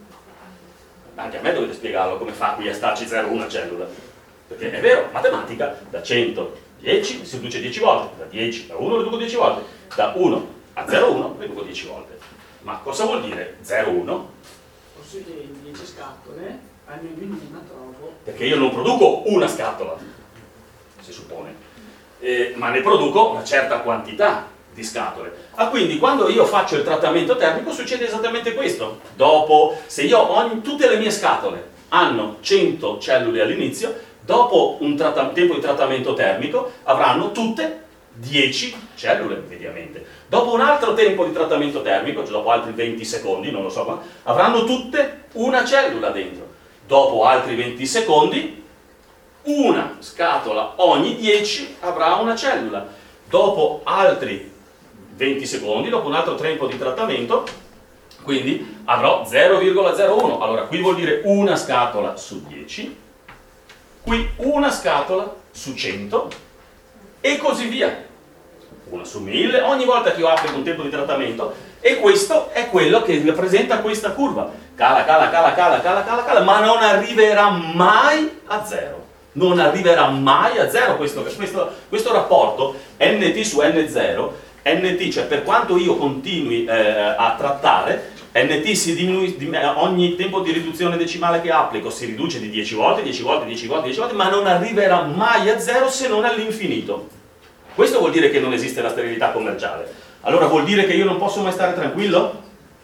Anche a me dovete spiegarlo come fa qui a starci zero virgola uno cellule. Perché è vero, matematica, da cento dieci si riduce dieci volte, da dieci a uno riduco dieci volte, da uno a zero virgola uno riduco dieci volte. Ma cosa vuol dire zero virgola uno? Forse le dieci scatole hanno in meno una trovo. Perché io non produco una scatola, si suppone, eh, ma ne produco una certa quantità di scatole. Ah, quindi quando io faccio il trattamento termico succede esattamente questo. Dopo, se io ogni, tutte le mie scatole hanno cento cellule all'inizio, dopo un tempo di trattamento termico avranno tutte dieci cellule mediamente. Dopo un altro tempo di trattamento termico, cioè dopo altri venti secondi, non lo so, ma avranno tutte una cellula dentro. Dopo altri venti secondi, una scatola ogni dieci avrà una cellula. Dopo altri venti secondi, dopo un altro tempo di trattamento, quindi avrò zero virgola zero uno. Allora qui vuol dire una scatola su dieci, qui una scatola su cento e così via, una su mille ogni volta che io applico un tempo di trattamento, e questo è quello che rappresenta questa curva. Cala, cala, cala, cala, cala, cala, cala, ma non arriverà mai a zero. Non arriverà mai a zero questo, questo, questo rapporto nt su n zero, nt, cioè per quanto io continui eh, a trattare, nt si diminui, ogni tempo di riduzione decimale che applico si riduce di dieci volte, dieci volte, dieci volte, dieci volte, ma non arriverà mai a zero se non all'infinito. Questo vuol dire che non esiste la sterilità commerciale. Allora vuol dire che io non posso mai stare tranquillo?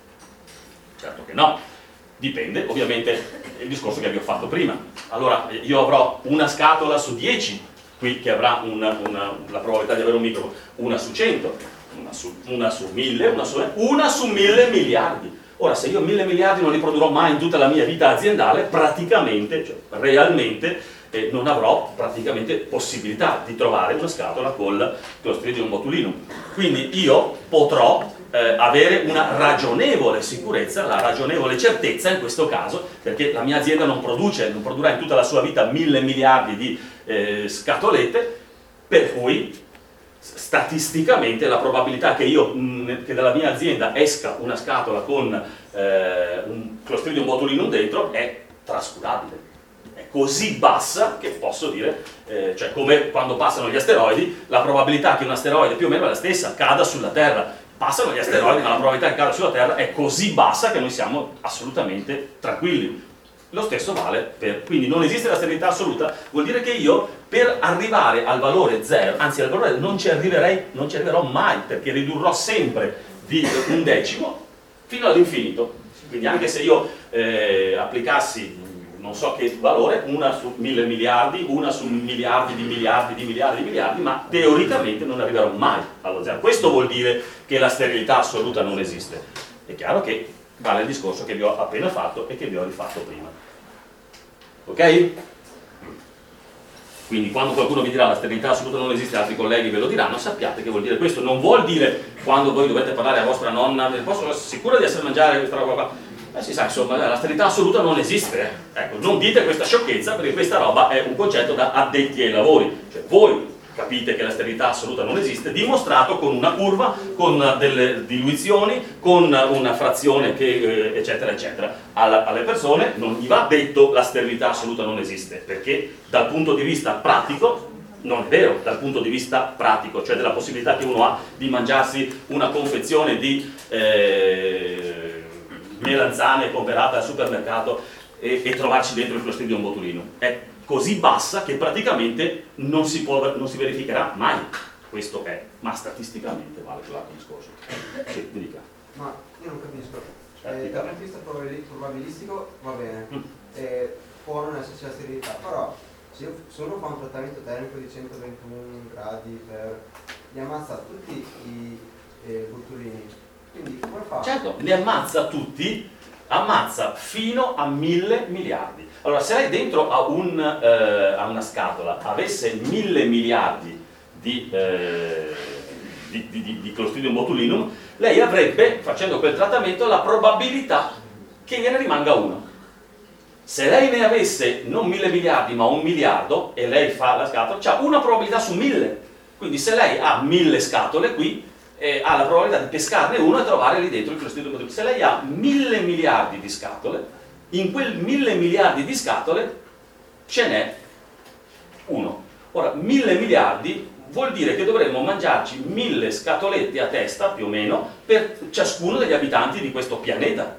Certo che no. Dipende, ovviamente, il discorso che vi ho fatto prima. Allora io avrò una scatola su dieci, qui che avrà una, una, la probabilità di avere un microbo, una su cento, una su, una su mille, una su, una su mille miliardi. Ora, se io mille miliardi non li produrrò mai in tutta la mia vita aziendale, praticamente, cioè realmente, eh, non avrò praticamente possibilità di trovare una scatola con Clostridium botulinum. Quindi io potrò eh, avere una ragionevole sicurezza, la ragionevole certezza in questo caso, perché la mia azienda non produce, non produrrà in tutta la sua vita mille miliardi di eh, scatolette, per cui statisticamente la probabilità che io, mh, che dalla mia azienda esca una scatola con eh, un Clostridium botulinum dentro è trascurabile, è così bassa che posso dire, eh, cioè come quando passano gli asteroidi, la probabilità che un asteroide più o meno è la stessa, cada sulla Terra, passano gli asteroidi ma la probabilità che cada sulla Terra è così bassa che noi siamo assolutamente tranquilli. Lo stesso vale per, quindi non esiste la sterilità assoluta, vuol dire che io per arrivare al valore zero, anzi al valore non ci arriverei, non ci arriverò mai, perché ridurrò sempre di un decimo fino all'infinito. Quindi anche se io eh, applicassi non so che valore, una su mille miliardi, una su miliardi di miliardi di miliardi di miliardi, ma teoricamente non arriverò mai allo zero. Questo vuol dire che la sterilità assoluta non esiste. È chiaro che vale il discorso che vi ho appena fatto e che vi ho rifatto prima. Ok? Quindi quando qualcuno vi dirà la sterilità assoluta non esiste, altri colleghi ve lo diranno, sappiate che vuol dire questo. Non vuol dire quando voi dovete parlare a vostra nonna, posso essere sicura di essere mangiare questa roba qua? Eh si sa, insomma, la sterilità assoluta non esiste. Eh. Ecco, non dite questa sciocchezza, perché questa roba è un concetto da addetti ai lavori. Cioè voi capite che la sterilità assoluta non esiste, dimostrato con una curva, con delle diluizioni, con una frazione che, eh, eccetera, eccetera. Alla, alle persone non gli va detto la sterilità assoluta non esiste, perché dal punto di vista pratico non è vero, dal punto di vista pratico, cioè della possibilità che uno ha di mangiarsi una confezione di eh, melanzane comprata al supermercato e, e trovarci dentro il Clostridium botulinum. È così bassa che praticamente non si, può, non si verificherà mai. Questo è, ma statisticamente vale quell'altro discorso. Sì, mi dica. Ma io non capisco. Eh, Eh, dal punto di vista probabilistico va bene, Mm. eh, può non esserci la sterilità, però se, io, se uno fa un trattamento termico di centoventuno gradi per li ammazza tutti i eh, botulini, quindi come fa? Certo, li ammazza tutti, ammazza fino a mille miliardi. Allora, se lei dentro a, un, eh, a una scatola avesse mille miliardi di, eh, di, di, di, di Clostridium botulinum, lei avrebbe, facendo quel trattamento, la probabilità che gliene rimanga uno. Se lei ne avesse non mille miliardi ma un miliardo e lei fa la scatola, c'ha una probabilità su mille. Quindi se lei ha mille scatole qui, eh, ha la probabilità di pescarne uno e trovare lì dentro il Clostridium botulinum. Se lei ha mille miliardi di scatole, in quel mille miliardi di scatole ce n'è uno. Ora, mille miliardi vuol dire che dovremmo mangiarci mille scatolette a testa, più o meno, per ciascuno degli abitanti di questo pianeta.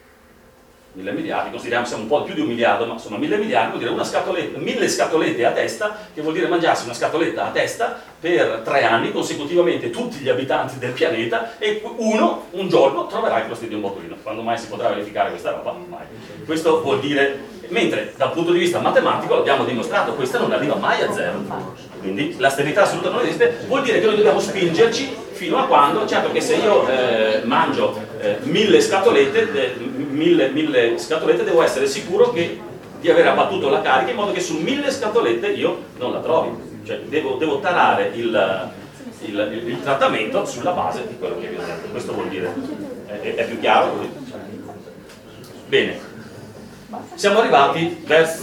Mille miliardi, consideriamo siamo un po' più di un miliardo, ma insomma mille miliardi vuol dire una scatoletta, mille scatolette a testa, che vuol dire mangiarsi una scatoletta a testa per tre anni consecutivamente tutti gli abitanti del pianeta, e uno un giorno troverà il Clostridium botulinum. Quando mai si potrà verificare questa roba? Mai. Questo vuol dire, mentre dal punto di vista matematico l'abbiamo dimostrato, questa non arriva mai a zero. Quindi la sterilità assoluta non esiste, vuol dire che noi dobbiamo spingerci fino a quando, certo che se io eh, mangio eh, mille scatolette, eh, mille, mille scatolette devo essere sicuro che, di aver abbattuto la carica in modo che su mille scatolette io non la trovi, cioè devo, devo tarare il, il, il, il trattamento sulla base di quello che vi ho detto. Questo vuol dire, è, è più chiaro così? Bene, siamo arrivati verso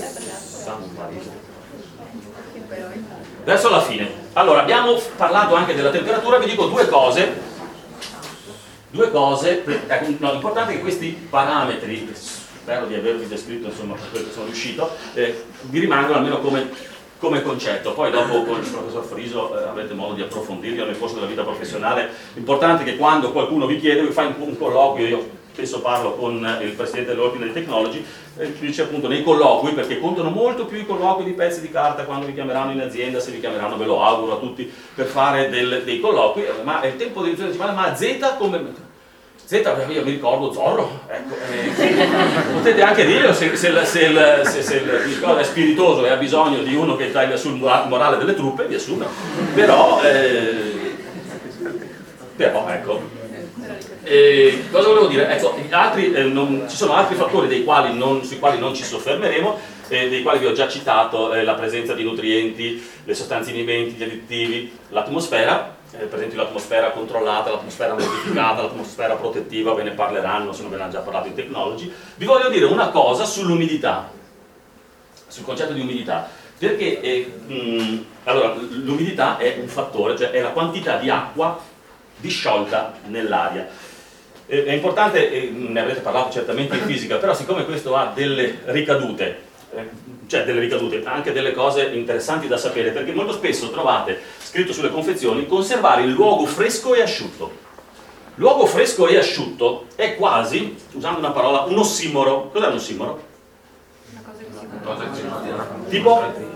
verso la fine. Allora, abbiamo parlato anche della temperatura, vi dico due cose, due cose, ecco, no, l'importante è che questi parametri, spero di avervi descritto, insomma, per quello che sono riuscito, eh, vi rimangono almeno come, come concetto. Poi dopo con il professor Friso eh, avrete modo di approfondirli nel corso della vita professionale. L'importante è che quando qualcuno vi chiede, vi fa un, un colloquio, io spesso parlo con il presidente dell'Ordine dei Tecnologi, e dice appunto nei colloqui, perché contano molto più i colloqui di pezzi di carta quando vi chiameranno in azienda, se vi chiameranno ve lo auguro a tutti per fare del, dei colloqui, ma è il tempo di ricerca, ma Z come... Z, io mi ricordo Zorro, ecco, eh, potete anche dirlo se, se, se, il, se, se il ricordo è spiritoso e ha bisogno di uno che taglia sul morale delle truppe, vi assumo, però, eh, però ecco. E cosa volevo dire? Ecco, altri, eh, non, ci sono altri fattori dei quali non, sui quali non ci soffermeremo, eh, dei quali vi ho già citato, eh, la presenza di nutrienti, le sostanze inibenti, gli additivi, l'atmosfera, eh, per esempio l'atmosfera controllata, l'atmosfera modificata, l'atmosfera protettiva, ve ne parleranno, se non ve ne hanno già parlato in Technology. Vi voglio dire una cosa sull'umidità, sul concetto di umidità, perché eh, mh, allora, l'umidità è un fattore, cioè è la quantità di acqua disciolta nell'aria. Eh, è importante, eh, ne avrete parlato certamente in fisica, però siccome questo ha delle ricadute, eh, cioè delle ricadute, anche delle cose interessanti da sapere, perché molto spesso trovate scritto sulle confezioni conservare il luogo fresco e asciutto. Luogo fresco e asciutto è quasi, usando una parola, un ossimoro. Cos'è un ossimoro? Una cosa che si può. Tipo?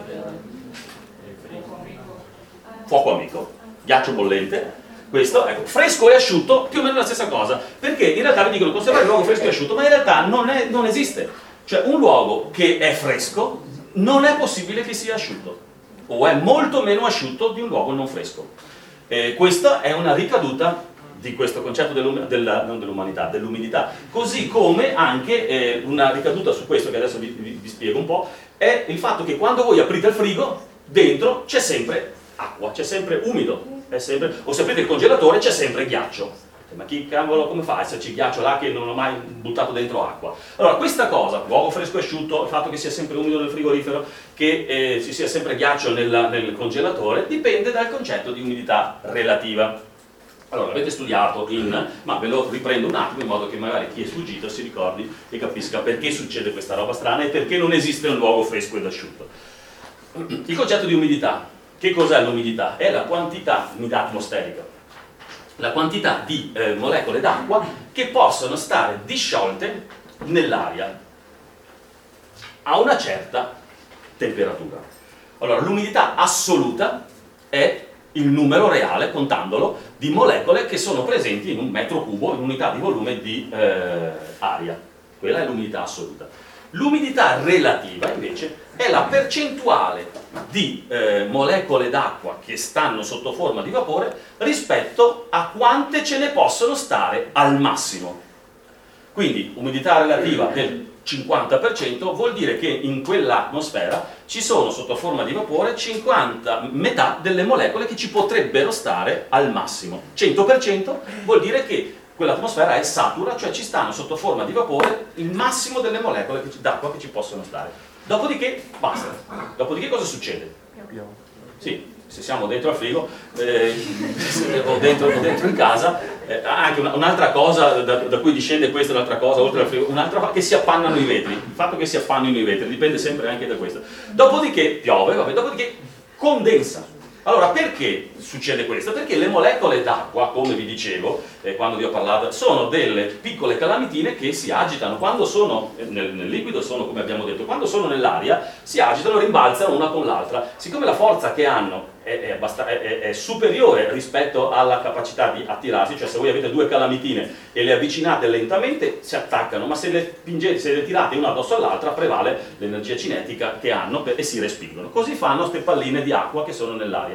Fuoco amico, ghiaccio bollente, questo, ecco, fresco e asciutto, più o meno la stessa cosa, perché in realtà vi dicono conservare il luogo fresco e asciutto, ma in realtà non, è, non esiste. Cioè un luogo che è fresco non è possibile che sia asciutto, o è molto meno asciutto di un luogo non fresco. Eh, questa è una ricaduta di questo concetto dell'um- della, non dell'umanità, dell'umidità, così come anche eh, una ricaduta su questo, che adesso vi, vi, vi spiego un po', è il fatto che quando voi aprite il frigo, dentro c'è sempre acqua, c'è sempre umido, è sempre, o se aprite il congelatore c'è sempre ghiaccio. Ma chi cavolo come fa a esserci ghiaccio là che non ho mai buttato dentro acqua? Allora questa cosa, luogo fresco e asciutto, il fatto che sia sempre umido nel frigorifero, che eh, ci sia sempre ghiaccio nella, nel congelatore, dipende dal concetto di umidità relativa. Allora l'avete studiato in, ma ve lo riprendo un attimo in modo che magari chi è sfuggito si ricordi e capisca perché succede questa roba strana e perché non esiste un luogo fresco ed asciutto. Il concetto di umidità. Che cos'è l'umidità? È la quantità, umidità atmosferica, la quantità di eh, molecole d'acqua che possono stare disciolte nell'aria a una certa temperatura. Allora, l'umidità assoluta è il numero reale, contandolo, di molecole che sono presenti in un metro cubo, in unità di volume di eh, aria. Quella è l'umidità assoluta. L'umidità relativa, invece, è la percentuale di eh, molecole d'acqua che stanno sotto forma di vapore rispetto a quante ce ne possono stare al massimo. Quindi, umidità relativa del cinquanta per cento vuol dire che in quell'atmosfera ci sono sotto forma di vapore cinquanta, metà delle molecole che ci potrebbero stare al massimo. cento per cento vuol dire che quell'atmosfera è satura, cioè ci stanno sotto forma di vapore il massimo delle molecole d'acqua che ci possono stare. Dopodiché, basta. Dopodiché cosa succede? Sì, se siamo dentro al frigo, eh, o, dentro, o dentro in casa, eh, anche una, un'altra cosa da, da cui discende questa, un'altra cosa, oltre al frigo, un'altra cosa, che si appannano i vetri. Il fatto che si appannino i vetri dipende sempre anche da questo. Dopodiché piove, vabbè, dopodiché condensa. Allora, perché succede questo? Perché le molecole d'acqua, come vi dicevo, eh, quando vi ho parlato, sono delle piccole calamitine che si agitano. Quando sono nel, nel liquido, sono, come abbiamo detto, quando sono nell'aria, si agitano, rimbalzano una con l'altra. Siccome la forza che hanno è, è, abbast- è, è superiore rispetto alla capacità di attirarsi, cioè se voi avete due calamitine e le avvicinate lentamente, si attaccano, ma se le, spingete, se le tirate una addosso all'altra, prevale l'energia cinetica che hanno per, e si respingono. Così fanno queste palline di acqua che sono nell'aria.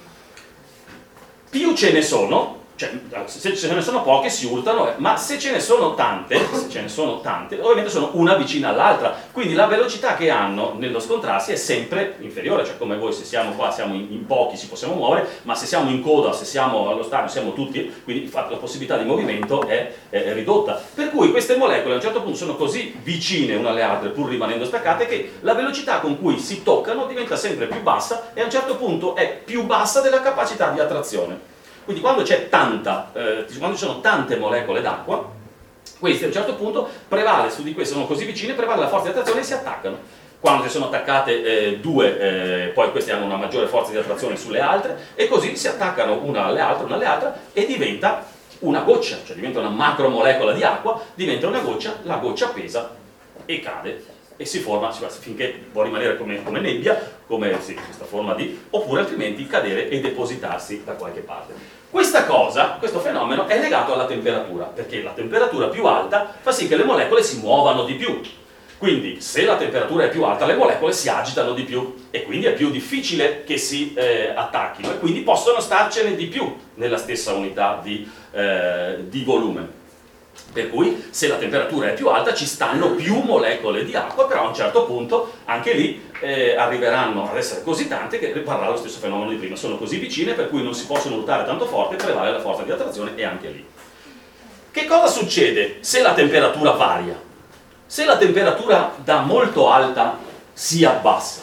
Più ce ne sono, cioè se ce ne sono poche si urtano, ma se ce ne sono tante, se ce ne sono tante, ovviamente sono una vicina all'altra, quindi la velocità che hanno nello scontrarsi è sempre inferiore, cioè come voi se siamo qua, siamo in, in pochi, ci possiamo muovere, ma se siamo in coda, se siamo allo stadio, siamo tutti, quindi infatti la possibilità di movimento è, è, è ridotta. Per cui queste molecole a un certo punto sono così vicine une alle altre, pur rimanendo staccate, che la velocità con cui si toccano diventa sempre più bassa e a un certo punto è più bassa della capacità di attrazione. Quindi quando c'è tanta, eh, quando ci sono tante molecole d'acqua, queste a un certo punto prevale, su di queste sono così vicine, prevale la forza di attrazione e si attaccano. Quando si sono attaccate eh, due, eh, poi queste hanno una maggiore forza di attrazione sulle altre, e così si attaccano una alle altre, una alle altre, e diventa una goccia, cioè diventa una macromolecola di acqua, diventa una goccia, la goccia pesa e cade. E si forma, finché può rimanere come, come nebbia, come sì, questa forma di, oppure altrimenti cadere e depositarsi da qualche parte. Questa cosa, questo fenomeno è legato alla temperatura, perché la temperatura più alta fa sì che le molecole si muovano di più. Quindi se la temperatura è più alta le molecole si agitano di più e quindi è più difficile che si eh, attacchino e quindi possono starcene di più nella stessa unità di, eh, di volume. Per cui se la temperatura è più alta ci stanno più molecole di acqua, però a un certo punto anche lì eh, arriveranno ad essere così tante che rimarrà lo stesso fenomeno di prima, sono così vicine per cui non si possono urtare tanto forte, prevale la forza di attrazione e anche lì. Che cosa succede se la temperatura varia? Se la temperatura da molto alta si abbassa,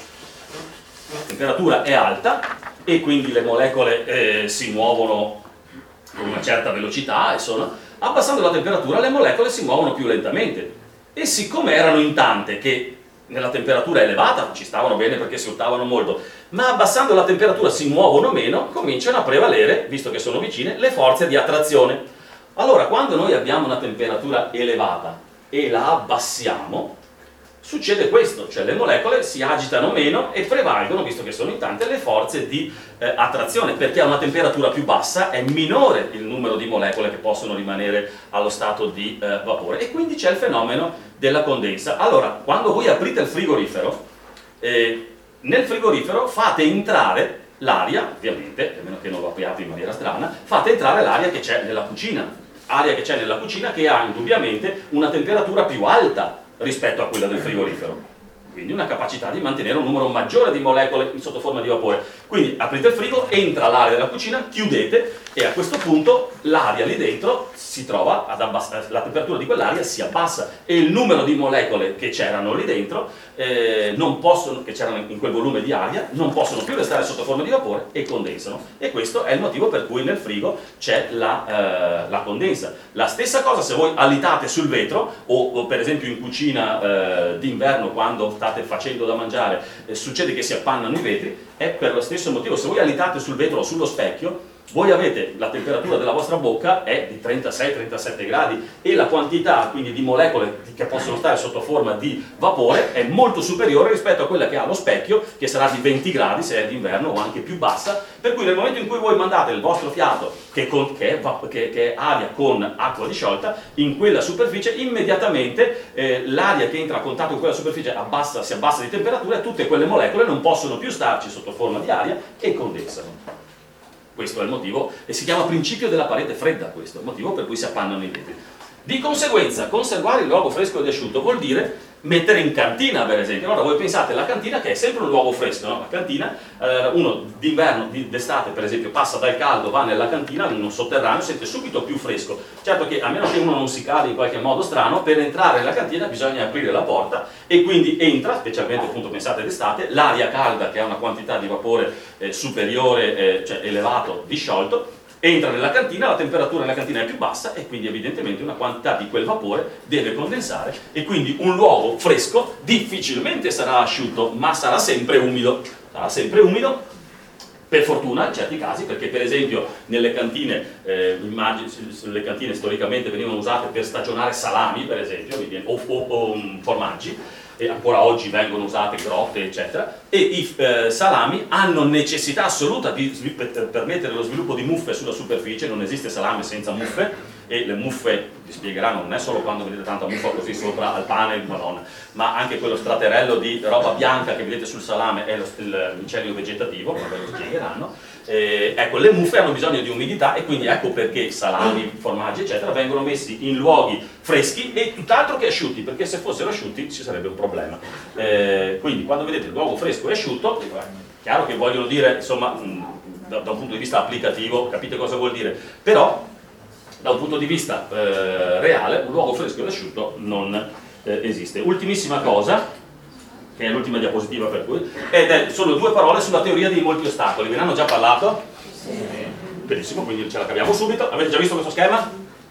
la temperatura è alta e quindi le molecole eh, si muovono con una certa velocità e sono... Abbassando la temperatura le molecole si muovono più lentamente e siccome erano in tante che nella temperatura elevata ci stavano bene perché si urtavano molto, ma abbassando la temperatura si muovono meno, cominciano a prevalere, visto che sono vicine, le forze di attrazione. Allora quando noi abbiamo una temperatura elevata e la abbassiamo, succede questo, cioè le molecole si agitano meno e prevalgono, visto che sono in tante, le forze di eh, attrazione, perché a una temperatura più bassa è minore il numero di molecole che possono rimanere allo stato di eh, vapore e quindi c'è il fenomeno della condensa. Allora, quando voi aprite il frigorifero, eh, nel frigorifero fate entrare l'aria, ovviamente, a meno che non lo apriate in maniera strana, fate entrare l'aria che c'è nella cucina, aria che c'è nella cucina che ha indubbiamente una temperatura più alta rispetto a quella del frigorifero, quindi una capacità di mantenere un numero maggiore di molecole sotto forma di vapore. Quindi aprite il frigo, entra l'aria della cucina, chiudete e a questo punto l'aria lì dentro si trova ad abbassare, la temperatura di quell'aria si abbassa e il numero di molecole che c'erano lì dentro, eh, non possono, che c'erano in quel volume di aria, non possono più restare sotto forma di vapore e condensano. E questo è il motivo per cui nel frigo c'è la, eh, la condensa. La stessa cosa se voi alitate sul vetro o, o per esempio in cucina eh, d'inverno quando state facendo da mangiare, eh, succede che si appannano i vetri, è per lo stesso motivo. Se voi alitate sul vetro o sullo specchio, voi avete la temperatura della vostra bocca è di trentasei trentasette gradi e la quantità quindi di molecole che possono stare sotto forma di vapore è molto superiore rispetto a quella che ha lo specchio, che sarà di venti gradi se è d'inverno o anche più bassa, per cui nel momento in cui voi mandate il vostro fiato che, con, che, è, che, che è aria con acqua disciolta in quella superficie, immediatamente eh, l'aria che entra a contatto con quella superficie abbassa, si abbassa di temperatura e tutte quelle molecole non possono più starci sotto forma di aria e condensano. Questo è il motivo, e si chiama principio della parete fredda, questo è il motivo per cui si appannano i vetri. Di conseguenza, conservare il luogo fresco ed asciutto vuol dire mettere in cantina, per esempio. Allora voi pensate alla cantina che è sempre un luogo fresco, no? La cantina, eh, uno d'inverno, d'estate per esempio, passa dal caldo, va nella cantina, in un sotterraneo, sente subito più fresco. Certo che a meno che uno non si cali in qualche modo strano, per entrare nella cantina bisogna aprire la porta e quindi entra, specialmente appunto pensate d'estate, l'aria calda che ha una quantità di vapore eh, superiore, eh, cioè elevato, disciolto, entra nella cantina, la temperatura nella cantina è più bassa e quindi evidentemente una quantità di quel vapore deve condensare e quindi un luogo fresco difficilmente sarà asciutto, ma sarà sempre umido. Sarà sempre umido, per fortuna in certi casi, perché per esempio nelle cantine, eh, immagini, le cantine storicamente venivano usate per stagionare salami, per esempio, o, o, o formaggi, e ancora oggi vengono usate grotte eccetera, e i eh, salami hanno necessità assoluta di per permettere lo sviluppo di muffe sulla superficie. Non esiste salame senza muffe e le muffe, vi spiegheranno, non è solo quando vedete tanta muffa così sopra al pane, madonna, ma anche quello straterello di roba bianca che vedete sul salame è lo, il micelio vegetativo, come ve lo spiegheranno. Eh, ecco, le muffe hanno bisogno di umidità e quindi ecco perché salami, formaggi eccetera vengono messi in luoghi freschi e tutt'altro che asciutti, perché se fossero asciutti ci sarebbe un problema. Eh, quindi quando vedete il luogo fresco e asciutto, è chiaro che vogliono dire, insomma, da, da un punto di vista applicativo capite cosa vuol dire, però da un punto di vista eh, reale un luogo fresco ed asciutto non eh, esiste. Ultimissima cosa, che è l'ultima diapositiva per cui, ed è solo due parole sulla teoria dei molti ostacoli. Ve ne hanno già parlato? Sì. Benissimo, quindi ce la caviamo subito. Avete già visto questo schema?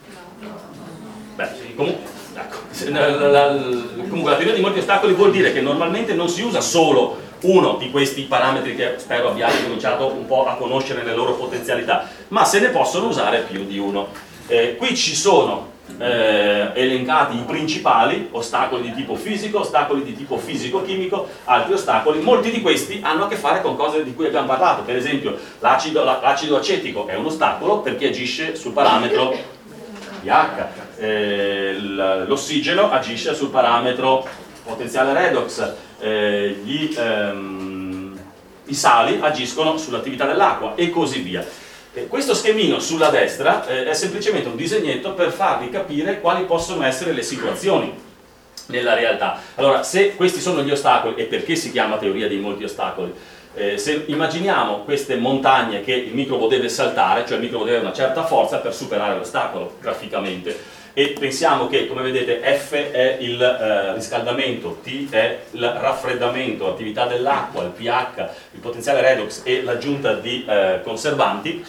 Beh, comunque, ecco. la, la, la, comunque la teoria dei molti ostacoli vuol dire che normalmente non si usa solo uno di questi parametri che spero abbiate cominciato un po' a conoscere nelle loro potenzialità, ma se ne possono usare più di uno. Eh, qui ci sono Eh, elencati i principali ostacoli di tipo fisico, ostacoli di tipo fisico-chimico, altri ostacoli. Molti di questi hanno a che fare con cose di cui abbiamo parlato, per esempio l'acido, l'acido acetico è un ostacolo perché agisce sul parametro pH, eh, l'ossigeno agisce sul parametro potenziale redox, eh, gli, ehm, i sali agiscono sull'attività dell'acqua e così via. Eh, questo schemino sulla destra eh, è semplicemente un disegnetto per farvi capire quali possono essere le situazioni nella realtà. Allora, se questi sono gli ostacoli, e perché si chiama teoria dei molti ostacoli? Eh, se immaginiamo queste montagne che il microbo deve saltare, cioè il microbo deve avere una certa forza per superare l'ostacolo graficamente, e pensiamo che, come vedete, F è il eh, riscaldamento, T è il raffreddamento, attività dell'acqua, il pH, il potenziale redox e l'aggiunta di eh, conservanti.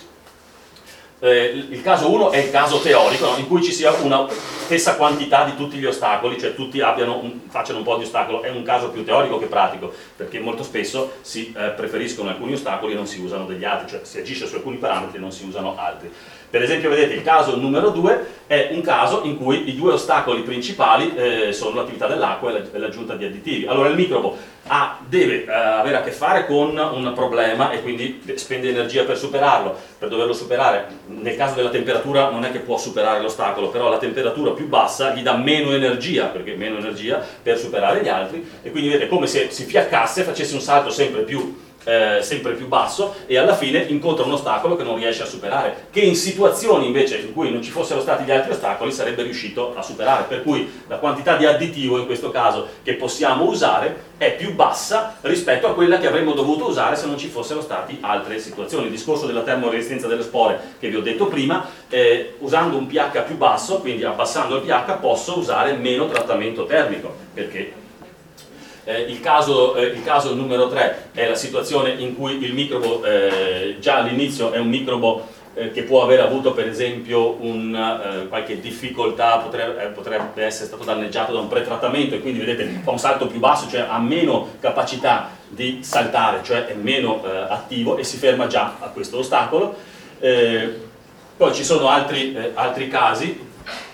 Eh, il caso uno è il caso teorico, no? In cui ci sia una stessa quantità di tutti gli ostacoli, cioè tutti abbiano un, facciano un po' di ostacolo. È un caso più teorico che pratico, perché molto spesso si eh, preferiscono alcuni ostacoli e non si usano degli altri, cioè si agisce su alcuni parametri e non si usano altri. Per esempio, vedete, il caso numero due è un caso in cui i due ostacoli principali eh, sono l'attività dell'acqua e l'aggiunta di additivi. Allora il microbo ha, deve eh, avere a che fare con un problema e quindi spende energia per superarlo. Per doverlo superare, nel caso della temperatura non è che può superare l'ostacolo, però la temperatura più bassa gli dà meno energia, perché meno energia per superare gli altri, e quindi vedete come se si fiaccasse, facesse un salto sempre più Eh, sempre più basso e alla fine incontra un ostacolo che non riesce a superare, che in situazioni invece in cui non ci fossero stati gli altri ostacoli sarebbe riuscito a superare, per cui la quantità di additivo in questo caso che possiamo usare è più bassa rispetto a quella che avremmo dovuto usare se non ci fossero state altre situazioni. Il discorso della termoresistenza delle spore che vi ho detto prima, eh, usando un pH più basso, quindi abbassando il pH, posso usare meno trattamento termico, perché Eh, il, caso, eh, il caso numero tre è la situazione in cui il microbo eh, già all'inizio è un microbo eh, che può aver avuto per esempio un, eh, qualche difficoltà, potrebbe, eh, potrebbe essere stato danneggiato da un pretrattamento e quindi vedete fa un salto più basso, cioè ha meno capacità di saltare, cioè è meno eh, attivo e si ferma già a questo ostacolo. Eh, poi ci sono altri, eh, altri casi.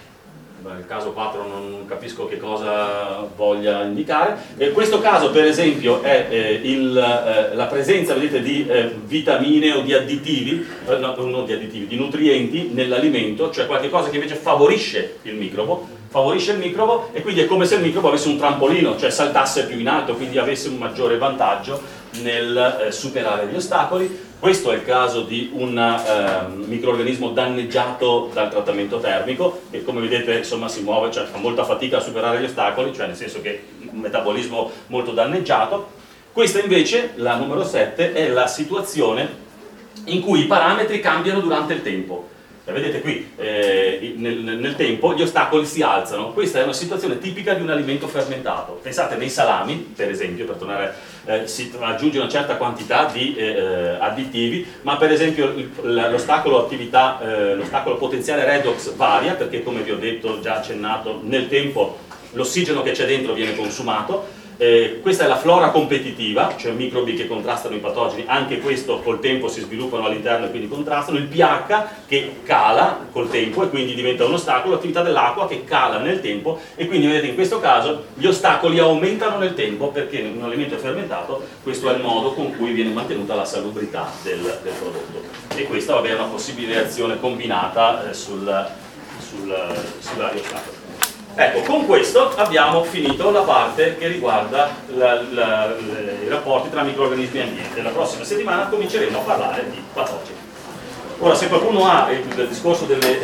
Il caso quattro non capisco che cosa voglia indicare. Eh, questo caso per esempio è eh, il, eh, la presenza, vedete, di eh, vitamine o di additivi, eh, no, non di additivi, di nutrienti nell'alimento, cioè qualche cosa che invece favorisce il microbo, favorisce il microbo e quindi è come se il microbo avesse un trampolino, cioè saltasse più in alto, quindi avesse un maggiore vantaggio nel eh, superare gli ostacoli. Questo è il caso di un eh, microorganismo danneggiato dal trattamento termico che, come vedete, insomma, si muove, cioè fa molta fatica a superare gli ostacoli, cioè nel senso che un metabolismo molto danneggiato. Questa invece, la numero sette, è la situazione in cui i parametri cambiano durante il tempo. Vedete qui, eh, nel, nel tempo gli ostacoli si alzano. Questa è una situazione tipica di un alimento fermentato. Pensate nei salami, per esempio, per tornare, eh, si aggiunge una certa quantità di eh, additivi, ma per esempio l'ostacolo attività, eh, l'ostacolo potenziale redox varia, perché come vi ho detto, già accennato, nel tempo l'ossigeno che c'è dentro viene consumato. Eh, questa è la flora competitiva, cioè microbi che contrastano i patogeni, anche questo col tempo si sviluppano all'interno e quindi contrastano, il pH che cala col tempo e quindi diventa un ostacolo, l'attività dell'acqua che cala nel tempo e quindi vedete in questo caso gli ostacoli aumentano nel tempo perché in un alimento fermentato questo è il modo con cui viene mantenuta la salubrità del, del prodotto e questa vabbè, è una possibile reazione combinata eh, sul, sul, sui vari ostacoli. Ecco, con questo abbiamo finito la parte che riguarda la, la, le, i rapporti tra microrganismi e ambiente. La prossima settimana cominceremo a parlare di patogeni. Ora, se qualcuno ha il, il discorso delle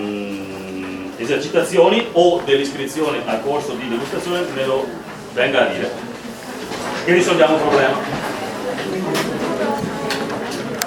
ehm, esercitazioni o dell'iscrizione al corso di degustazione, me lo venga a dire e risolviamo il problema.